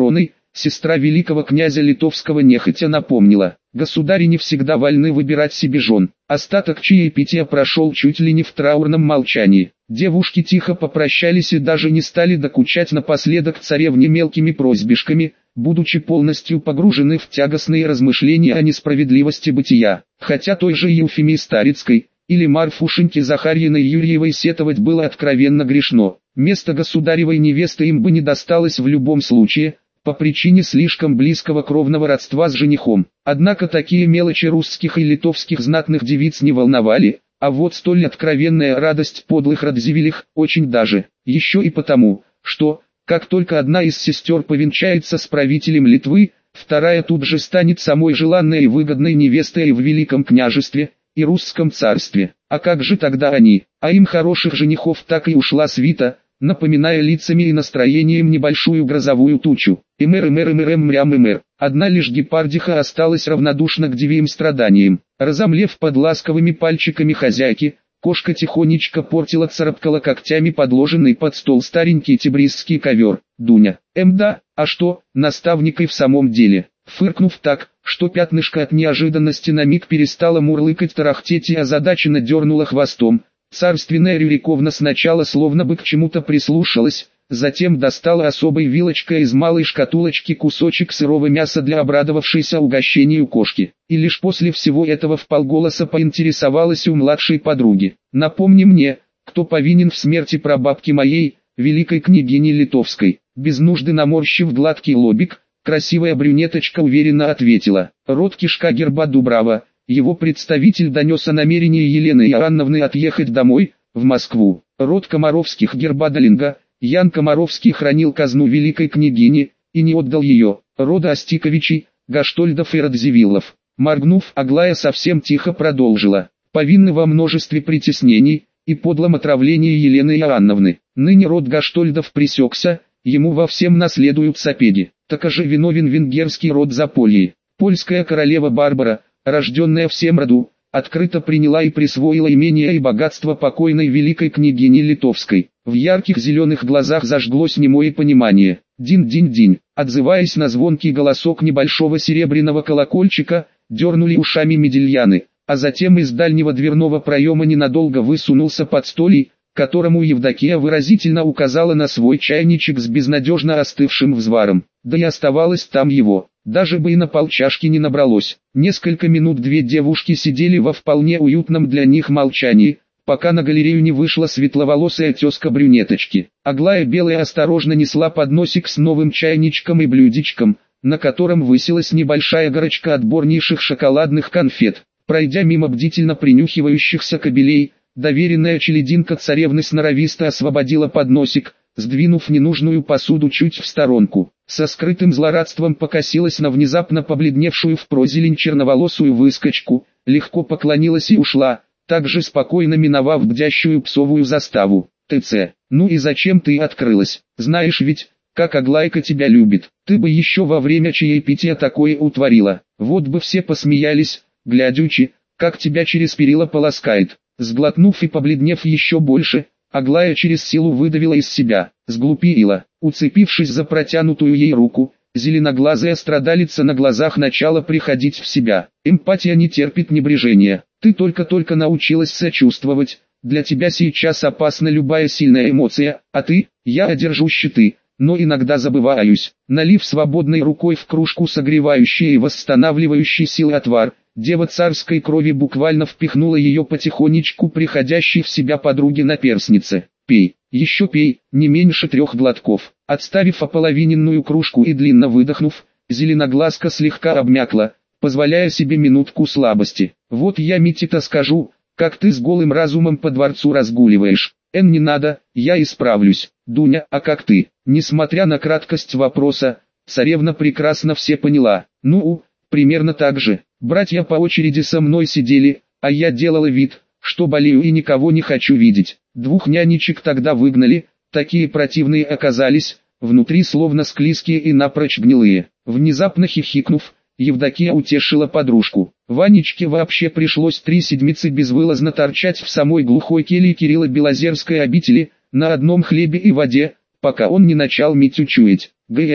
сестра великого князя Литовского нехотя напомнила: государи не всегда вольны выбирать себе жен. Остаток чаепития прошел чуть ли не в траурном молчании. Девушки тихо попрощались и даже не стали докучать напоследок царевне мелкими просьбишками, будучи полностью погружены в тягостные размышления о несправедливости бытия. Хотя той же Евфимии Старицкой, или Марфушеньке Захарьиной Юрьевой сетовать было откровенно грешно. Место государевой невесты им бы не досталось в любом случае, по причине слишком близкого кровного родства с женихом. Однако такие мелочи русских и литовских знатных девиц не волновали, а вот столь откровенная радость подлых Радзивиллих очень даже. Еще и потому, что, как только одна из сестер повенчается с правителем Литвы, вторая тут же станет самой желанной и выгодной невестой в Великом княжестве и Русском царстве. А как же тогда они? А им хороших женихов так и ушла свита, напоминая лицами и настроением небольшую грозовую тучу. Эмэр, эмэр, эмэр, эмрям, эмэр. Одна лишь гепардиха осталась равнодушна к девичьим страданиям. Разомлев под ласковыми пальчиками хозяйки, кошка тихонечко портила, царапкала когтями подложенный под стол старенький тибрисский ковер. Дуня: эм да, а что, наставник и в самом деле. Фыркнув так, что пятнышко от неожиданности на миг перестала мурлыкать, тарахтеть и озадаченно дернула хвостом, царственная Рюриковна сначала словно бы к чему-то прислушалась, затем достала особой вилочкой из малой шкатулочки кусочек сырого мяса для обрадовавшейся угощению кошки, и лишь после всего этого вполголоса поинтересовалась у младшей подруги: напомни мне, кто повинен в смерти прабабки моей, великой княгини Литовской. Без нужды наморщив гладкий лобик, красивая брюнеточка уверенно ответила: род Кишка герба Дубрава. Его представитель донес о намерении Елены Иоанновны отъехать домой, в Москву. Род Комаровских герба Долинга. Ян Комаровский хранил казну великой княгини, и не отдал ее. Рода Остиковичей, Гаштольдов и Радзивиллов. Моргнув, Аглая совсем тихо продолжила: повинны во множестве притеснений и подлом отравлении Елены Иоанновны. Ныне род Гаштольдов пресекся, ему во всем наследуют сапеги. Так же виновен венгерский род Запольи. Польская королева Барбара, рожденная в сем роду, открыто приняла и присвоила имение и богатство покойной великой княгини Литовской. В ярких зеленых глазах зажглось немое понимание. Динь-динь-динь, отзываясь на звонкий голосок небольшого серебряного колокольчика, дернули ушами медальяны, а затем из дальнего дверного проема ненадолго высунулся подстолий, которому Евдокия выразительно указала на свой чайничек с безнадежно остывшим взваром. Да и оставалось там его, даже бы и на полчашки не набралось. Несколько минут две девушки сидели во вполне уютном для них молчании, пока на галерею не вышла светловолосая тезка брюнеточки. Аглая белая осторожно несла подносик с новым чайничком и блюдечком, на котором высилась небольшая горочка отборнейших шоколадных конфет. Пройдя мимо бдительно принюхивающихся кобелей, доверенная челядинка царевны сноровисто освободила подносик, сдвинув ненужную посуду чуть в сторонку. Со скрытым злорадством покосилась на внезапно побледневшую в прозелень черноволосую выскочку, легко поклонилась и ушла, также спокойно миновав бдящую псовую заставу. ТЦ, ну и зачем ты открылась? Знаешь ведь, как Аглайка тебя любит. Ты бы еще во время чаепития такое утворила. Вот бы все посмеялись, глядячи, как тебя через перила полоскает. Сглотнув и побледнев еще больше, Аглая через силу выдавила из себя: сглупила. Уцепившись за протянутую ей руку, зеленоглазая страдалица на глазах начала приходить в себя. Эмпатия не терпит небрежения. Ты только-только научилась сочувствовать. Для тебя сейчас опасна любая сильная эмоция, а ты, я одержу щиты, но иногда забываюсь. Налив свободной рукой в кружку согревающий и восстанавливающий силы отвар, дева царской крови буквально впихнула ее потихонечку приходящей в себя подруге на перстнице. Пей, еще пей, не меньше трех глотков. Отставив ополовиненную кружку и длинно выдохнув, зеленоглазка слегка обмякла, позволяя себе минутку слабости. Вот я Мите-то скажу, как ты с голым разумом по дворцу разгуливаешь. Эн, не надо, я исправлюсь. Дуня, а как ты? Несмотря на краткость вопроса, царевна прекрасно все поняла. Ну, примерно так же. Братья по очереди со мной сидели, а я делала вид, что болею и никого не хочу видеть. Двух нянечек тогда выгнали, такие противные оказались, внутри словно склизкие и напрочь гнилые. Внезапно хихикнув, Евдокия утешила подружку. Ванечке вообще пришлось три седмицы безвылазно торчать в самой глухой келье Кирилла Белозерской обители, на одном хлебе и воде, пока он не начал Митю чуять. ГМ,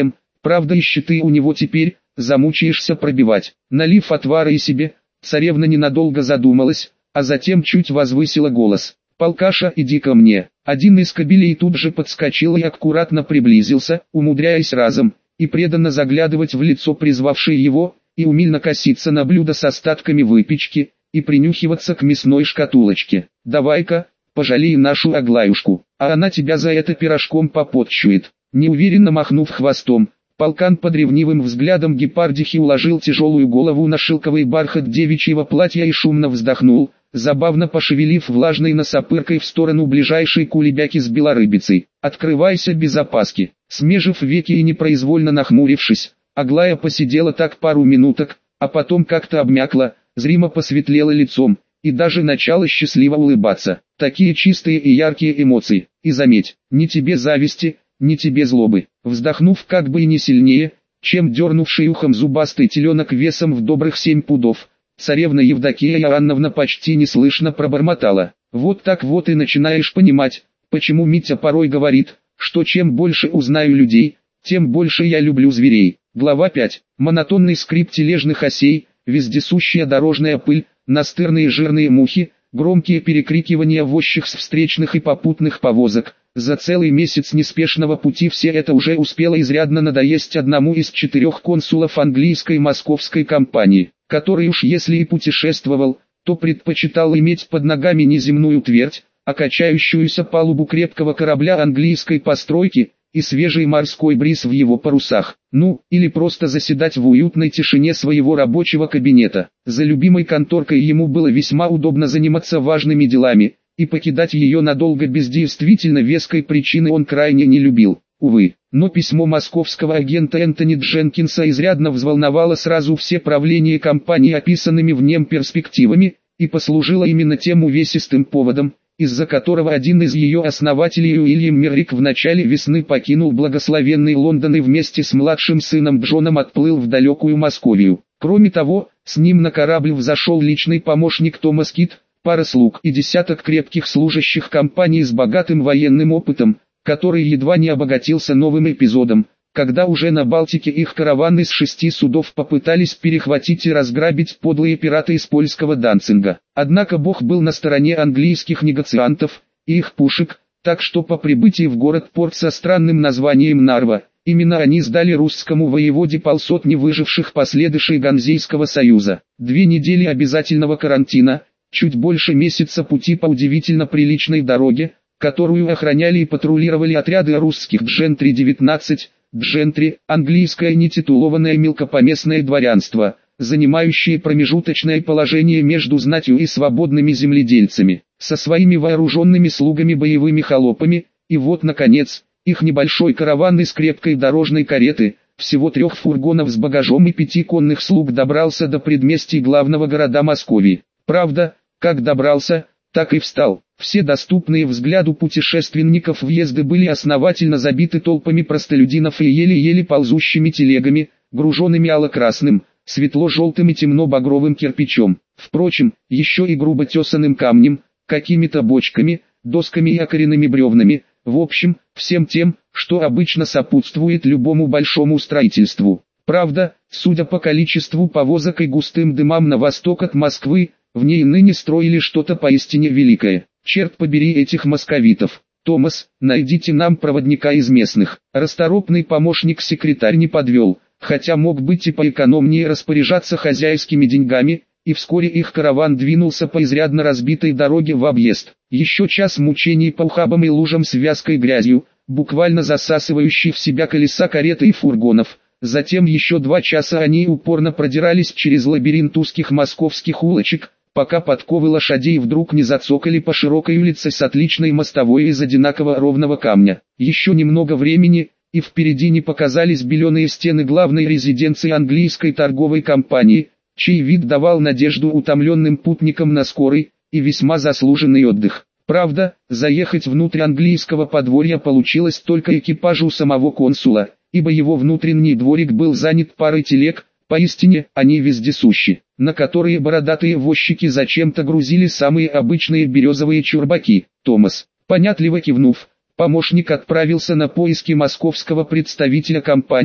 Правда и щиты у него теперь, замучаешься пробивать. Налив отвара и себе, царевна ненадолго задумалась, а затем чуть возвысила голос. «Полкаша, иди ко мне». Один из кобелей тут же подскочил и аккуратно приблизился, умудряясь разом, и преданно заглядывать в лицо призвавшей его, и умильно коситься на блюдо с остатками выпечки, и принюхиваться к мясной шкатулочке. «Давай-ка, пожалей нашу Аглаюшку, а она тебя за это пирожком попотчует». Неуверенно махнув хвостом, полкан под ревнивым взглядом гепардихи уложил тяжелую голову на шелковый бархат девичьего платья и шумно вздохнул, забавно пошевелив влажной носопыркой в сторону ближайшей кулебяки с белорыбицей. «Открывайся без опаски». Смежив веки и непроизвольно нахмурившись, Аглая посидела так пару минуток, а потом как-то обмякла, зримо посветлела лицом, и даже начала счастливо улыбаться. Такие чистые и яркие эмоции. И заметь, ни тебе зависти, ни тебе злобы. Вздохнув как бы и не сильнее, чем дернувший ухом зубастый теленок весом в добрых семь пудов, царевна Евдокия Иоанновна почти неслышно пробормотала. Вот так вот и начинаешь понимать, почему Митя порой говорит, что чем больше узнаю людей, тем больше я люблю зверей. Глава пять. Монотонный скрип тележных осей, вездесущая дорожная пыль, настырные жирные мухи, громкие перекрикивания возчих с встречных и попутных повозок. За целый месяц неспешного пути все это уже успело изрядно надоесть одному из четырех консулов английской московской компании, который уж если и путешествовал, то предпочитал иметь под ногами не земную твердь, а качающуюся палубу крепкого корабля английской постройки, и свежий морской бриз в его парусах, ну, или просто заседать в уютной тишине своего рабочего кабинета. За любимой конторкой ему было весьма удобно заниматься важными делами, и покидать ее надолго без действительно веской причины он крайне не любил. Увы, но письмо московского агента Энтони Дженкинса изрядно взволновало сразу все правления компании описанными в нем перспективами, и послужило именно тем увесистым поводом, из-за которого один из ее основателей Уильям Меррик в начале весны покинул благословенный Лондон и вместе с младшим сыном Джоном отплыл в далекую Московию. Кроме того, с ним на корабль взошел личный помощник Томас Кит, пара слуг и десяток крепких служащих компании с богатым военным опытом, который едва не обогатился новым эпизодом, когда уже на Балтике их караван из шести судов попытались перехватить и разграбить подлые пираты из польского Данцинга. Однако Бог был на стороне английских негациантов и их пушек, так что по прибытии в город-порт со странным названием Нарва, именно они сдали русскому воеводе полсотни выживших последующей Ганзейского союза. Две недели обязательного карантина, чуть больше месяца пути по удивительно приличной дороге, которую охраняли и патрулировали отряды русских джентри девятнадцать, джентри, английское нетитулованное мелкопоместное дворянство, занимающее промежуточное положение между знатью и свободными земледельцами, со своими вооруженными слугами боевыми холопами, и вот наконец, их небольшой караван из крепкой дорожной кареты, всего трех фургонов с багажом и пяти конных слуг добрался до предместий главного города Московии. Правда, как добрался, так и встал. Все доступные взгляду путешественников въезды были основательно забиты толпами простолюдинов и еле-еле ползущими телегами, груженными ало-красным, светло-желтым и темно-багровым кирпичом. Впрочем, еще и грубо тесаным камнем, какими-то бочками, досками и окоренными бревнами, в общем, всем тем, что обычно сопутствует любому большому строительству. Правда, судя по количеству повозок и густым дымам на восток от Москвы, в ней ныне строили что-то поистине великое. Черт побери этих московитов. Томас, найдите нам проводника из местных. Расторопный помощник-секретарь не подвел, хотя мог быть и поэкономнее распоряжаться хозяйскими деньгами, и вскоре их караван двинулся по изрядно разбитой дороге в объезд. Еще час мучений по ухабам и лужам с вязкой грязью, буквально засасывающей в себя колеса кареты и фургонов. Затем еще два часа они упорно продирались через лабиринт узких московских улочек, пока подковы лошадей вдруг не зацокали по широкой улице с отличной мостовой из одинаково ровного камня. Еще немного времени, и впереди не показались беленые стены главной резиденции английской торговой компании, чей вид давал надежду утомленным путникам на скорый и весьма заслуженный отдых. Правда, заехать внутрь английского подворья получилось только экипажу самого консула, ибо его внутренний дворик был занят парой телег, поистине, они вездесущи, на которые бородатые возчики зачем-то грузили самые обычные березовые чурбаки. Томас, понятливо кивнув, помощник отправился на поиски московского представителя компании,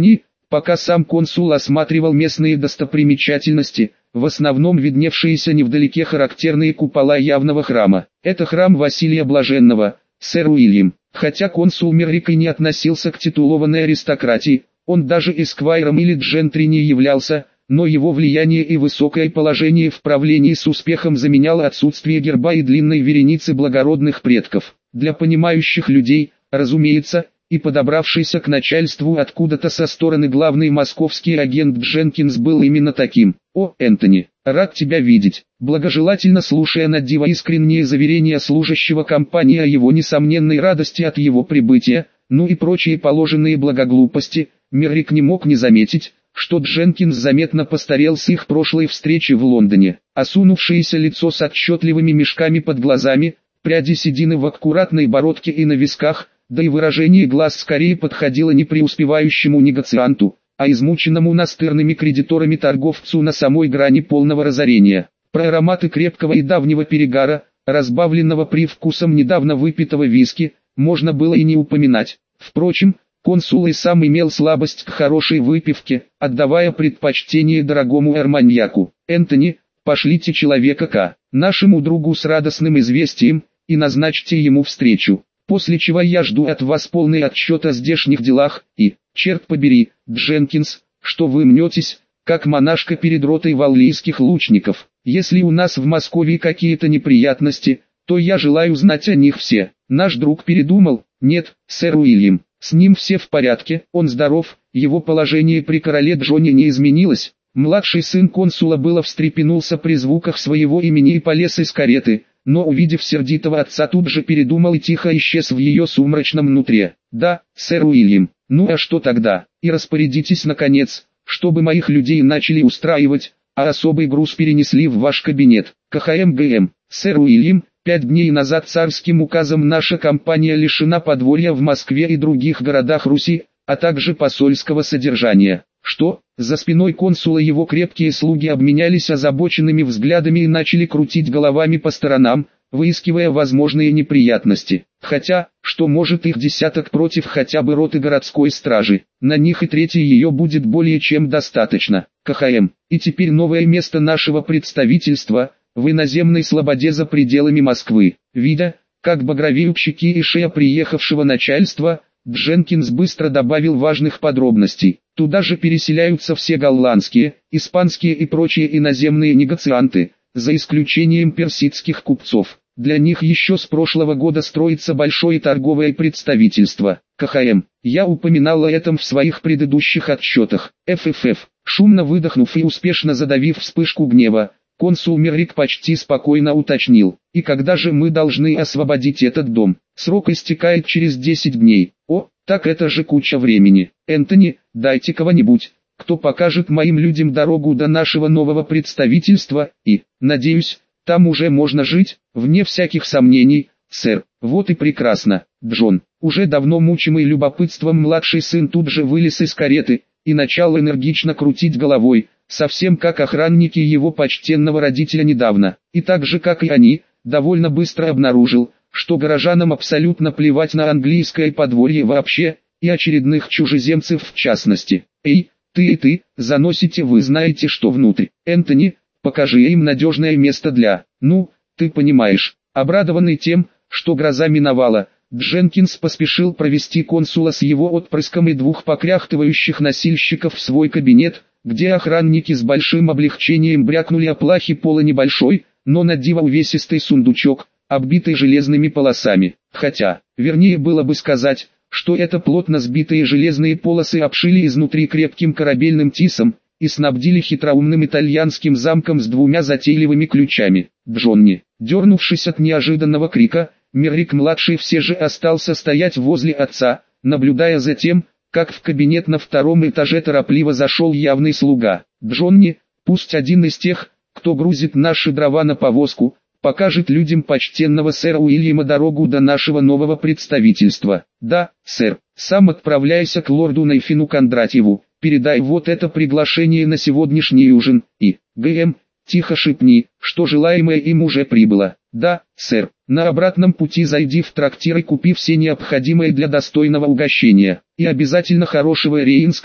пока сам консул осматривал местные достопримечательности, в основном видневшиеся невдалеке характерные купола явного храма. Это храм Василия Блаженного, сэр Уильям. Хотя консул Меррик и не относился к титулованной аристократии, он даже эсквайром или джентри не являлся, но его влияние и высокое положение в правлении с успехом заменяло отсутствие герба и длинной вереницы благородных предков. Для понимающих людей, разумеется, и подобравшийся к начальству откуда-то со стороны главный московский агент Дженкинс был именно таким. «О, Энтони, рад тебя видеть», благожелательно слушая на диво искренние заверения служащего компании о его несомненной радости от его прибытия, ну и прочие положенные благоглупости, Меррик не мог не заметить, что Дженкинс заметно постарел с их прошлой встречи в Лондоне. Осунувшееся лицо с отчетливыми мешками под глазами, пряди седины в аккуратной бородке и на висках, да и выражение глаз скорее подходило не преуспевающему негацианту, а измученному настырными кредиторами торговцу на самой грани полного разорения. Про ароматы крепкого и давнего перегара, разбавленного привкусом недавно выпитого виски, можно было и не упоминать. Впрочем, консул и сам имел слабость к хорошей выпивке, отдавая предпочтение дорогому арманьяку. «Энтони, пошлите человека к нашему другу с радостным известием, и назначьте ему встречу. После чего я жду от вас полный отчет о здешних делах, и, черт побери, Дженкинс, что вы мнетесь, как монашка перед ротой валлийских лучников. Если у нас в Москве какие-то неприятности, то я желаю знать о них все». Наш друг передумал. «Нет, сэр Уильям, с ним все в порядке, он здоров, его положение при короле Джоне не изменилось». Младший сын консула было встрепенулся при звуках своего имени и полез из кареты, но увидев сердитого отца тут же передумал и тихо исчез в ее сумрачном нутре. «Да, сэр Уильям, ну а что тогда? И распорядитесь наконец, чтобы моих людей начали устраивать, а особый груз перенесли в ваш кабинет. КХМГМ, сэр Уильям, пять дней назад царским указом наша компания лишена подворья в Москве и других городах Руси, а также посольского содержания». Что? За спиной консула его крепкие слуги обменялись озабоченными взглядами и начали крутить головами по сторонам, выискивая возможные неприятности. Хотя, что может их десяток против хотя бы роты городской стражи, на них и третий ее будет более чем достаточно. КХМ, и теперь новое место нашего представительства, в иноземной слободе за пределами Москвы. Видя, как багровеют щеки и шея приехавшего начальства, Дженкинс быстро добавил важных подробностей. Туда же переселяются все голландские, испанские и прочие иноземные негацианты, за исключением персидских купцов. Для них еще с прошлого года строится большое торговое представительство. КХМ. Я упоминал о этом в своих предыдущих отчетах. ФФФ. Шумно выдохнув и успешно задавив вспышку гнева, консул Меррик почти спокойно уточнил. И когда же мы должны освободить этот дом? Срок истекает через десять дней. О, так это же куча времени. Энтони, дайте кого-нибудь, кто покажет моим людям дорогу до нашего нового представительства, и, надеюсь, там уже можно жить, вне всяких сомнений, сэр. Вот и прекрасно, Джон. Уже давно мучимый любопытством младший сын тут же вылез из кареты и начал энергично крутить головой, совсем как охранники его почтенного родителя недавно. И так же как и они, довольно быстро обнаружил, что горожанам абсолютно плевать на английское подворье вообще, и очередных чужеземцев в частности. Эй, ты и ты, заносите вы знаете что внутрь. Энтони, покажи им надежное место для, ну, ты понимаешь. Обрадованный тем, что гроза миновала, Дженкинс поспешил провести консула с его отпрыском и двух покряхтывающих носильщиков в свой кабинет, где охранники с большим облегчением брякнули о плахе пола небольшой, но на диво увесистый сундучок, оббитый железными полосами. Хотя, вернее было бы сказать, что это плотно сбитые железные полосы обшили изнутри крепким корабельным тисом и снабдили хитроумным итальянским замком с двумя затейливыми ключами. Джонни, дернувшись от неожиданного крика, Меррик-младший все же остался стоять возле отца, наблюдая за тем, как в кабинет на втором этаже торопливо зашел явный слуга. Джонни, пусть один из тех, кто грузит наши дрова на повозку, покажет людям почтенного сэра Уильяма дорогу до нашего нового представительства. Да, сэр, сам отправляйся к лорду Найфину Кондратьеву, передай вот это приглашение на сегодняшний ужин, и, ГМ, тихо шепни, что желаемое им уже прибыло. Да, сэр, на обратном пути зайди в трактир и купи все необходимое для достойного угощения, и обязательно хорошего рейнского,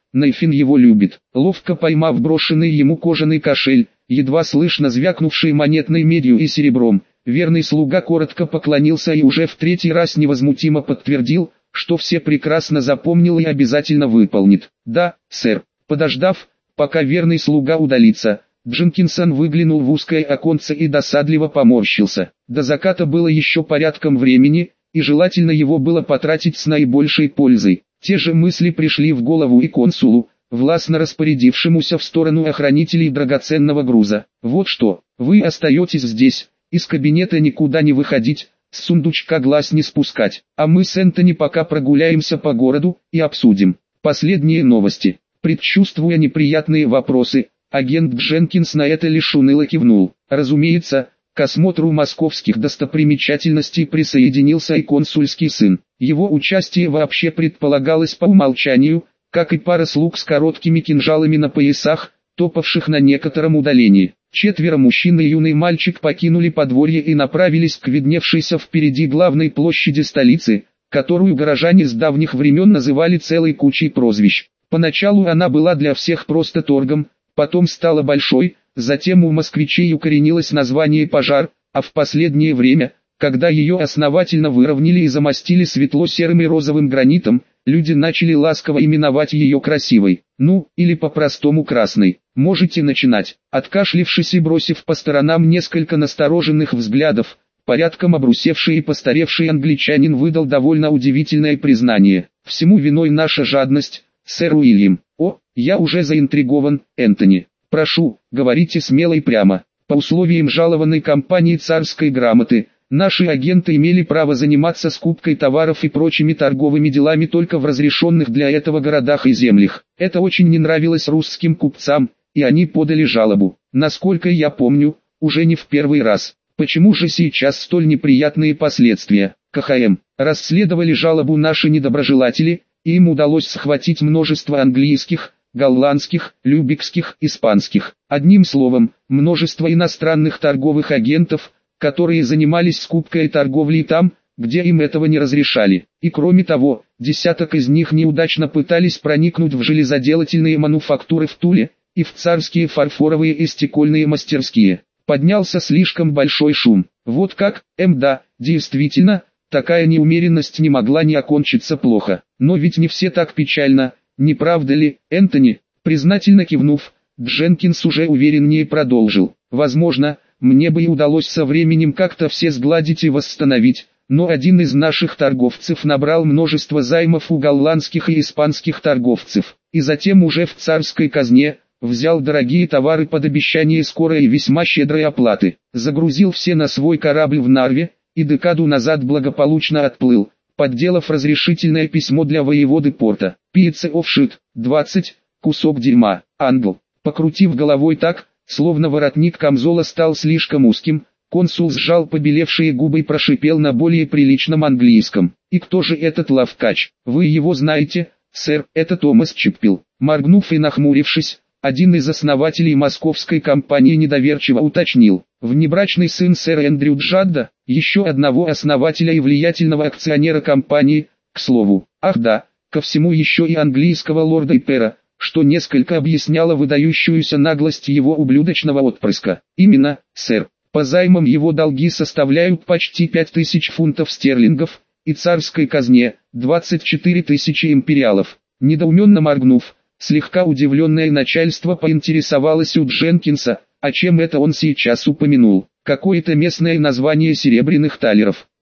Найфин его любит. Ловко поймав брошенный ему кожаный кошель, едва слышно звякнувший монетной медью и серебром, верный слуга коротко поклонился и уже в третий раз невозмутимо подтвердил, что все прекрасно запомнил и обязательно выполнит. «Да, сэр». Подождав, пока верный слуга удалится, Дженкинсон выглянул в узкое оконце и досадливо поморщился. До заката было еще порядком времени, и желательно его было потратить с наибольшей пользой. Те же мысли пришли в голову и консулу, властно распорядившемуся в сторону охранителей драгоценного груза. «Вот что, вы остаетесь здесь, из кабинета никуда не выходить, с сундучка глаз не спускать, а мы с Энтони пока прогуляемся по городу и обсудим последние новости». Предчувствуя неприятные вопросы, агент Дженкинс на это лишь уныло кивнул. Разумеется, к осмотру московских достопримечательностей присоединился и консульский сын. Его участие вообще предполагалось по умолчанию, как и пара слуг с короткими кинжалами на поясах, топавших на некотором удалении. Четверо мужчин и юный мальчик покинули подворье и направились к видневшейся впереди главной площади столицы, которую горожане с давних времен называли целой кучей прозвищ. Поначалу она была для всех просто торгом, потом стала большой, затем у москвичей укоренилось название «Пожар», а в последнее время, когда ее основательно выровняли и замостили светло-серым и розовым гранитом, люди начали ласково именовать ее красивой, ну, или по-простому красной. «Можете начинать». Откашлившись и бросив по сторонам несколько настороженных взглядов, порядком обрусевший и постаревший англичанин выдал довольно удивительное признание. «Всему виной наша жадность, сэр Уильям». «О, я уже заинтригован, Энтони. Прошу, говорите смело и прямо». По условиям жалованной компании царской грамоты, наши агенты имели право заниматься скупкой товаров и прочими торговыми делами только в разрешенных для этого городах и землях. Это очень не нравилось русским купцам, и они подали жалобу. Насколько я помню, уже не в первый раз. Почему же сейчас столь неприятные последствия? КХМ. Расследовали жалобу наши недоброжелатели, и им удалось схватить множество английских, голландских, любекских, испанских. Одним словом, множество иностранных торговых агентов, которые занимались скупкой и торговлей там, где им этого не разрешали. И кроме того, десяток из них неудачно пытались проникнуть в железоделательные мануфактуры в Туле и в царские фарфоровые и стекольные мастерские. Поднялся слишком большой шум. Вот как, эм да, действительно, такая неумеренность не могла не окончиться плохо. Но ведь не все так печально, не правда ли, Энтони? Признательно кивнув, Дженкинс уже увереннее продолжил. Возможно, мне бы и удалось со временем как-то все сгладить и восстановить, но один из наших торговцев набрал множество займов у голландских и испанских торговцев, и затем уже в царской казне взял дорогие товары под обещание скорой и весьма щедрой оплаты, загрузил все на свой корабль в Нарве, и декаду назад благополучно отплыл, подделав разрешительное письмо для воеводы порта. Пицца офшит, двадцать, кусок дерьма, англ. Покрутив головой так, словно воротник камзола стал слишком узким, консул сжал побелевшие губы и прошипел на более приличном английском. «И кто же этот лавкач? Вы его знаете, сэр?» «Это Томас Чиппил». Моргнув и нахмурившись, один из основателей московской компании недоверчиво уточнил: «Внебрачный сын сэра Эндрю Джадда, еще одного основателя и влиятельного акционера компании, к слову. Ах да, ко всему еще и английского лорда Ипера», что несколько объясняло выдающуюся наглость его ублюдочного отпрыска. «Именно, сэр. По займам его долги составляют почти пять тысяч фунтов стерлингов, и царской казне двадцать четыре тысячи империалов». Недоуменно моргнув, слегка удивленное начальство поинтересовалось у Дженкинса, о чем это он сейчас упомянул. «Какое-то местное название серебряных талеров.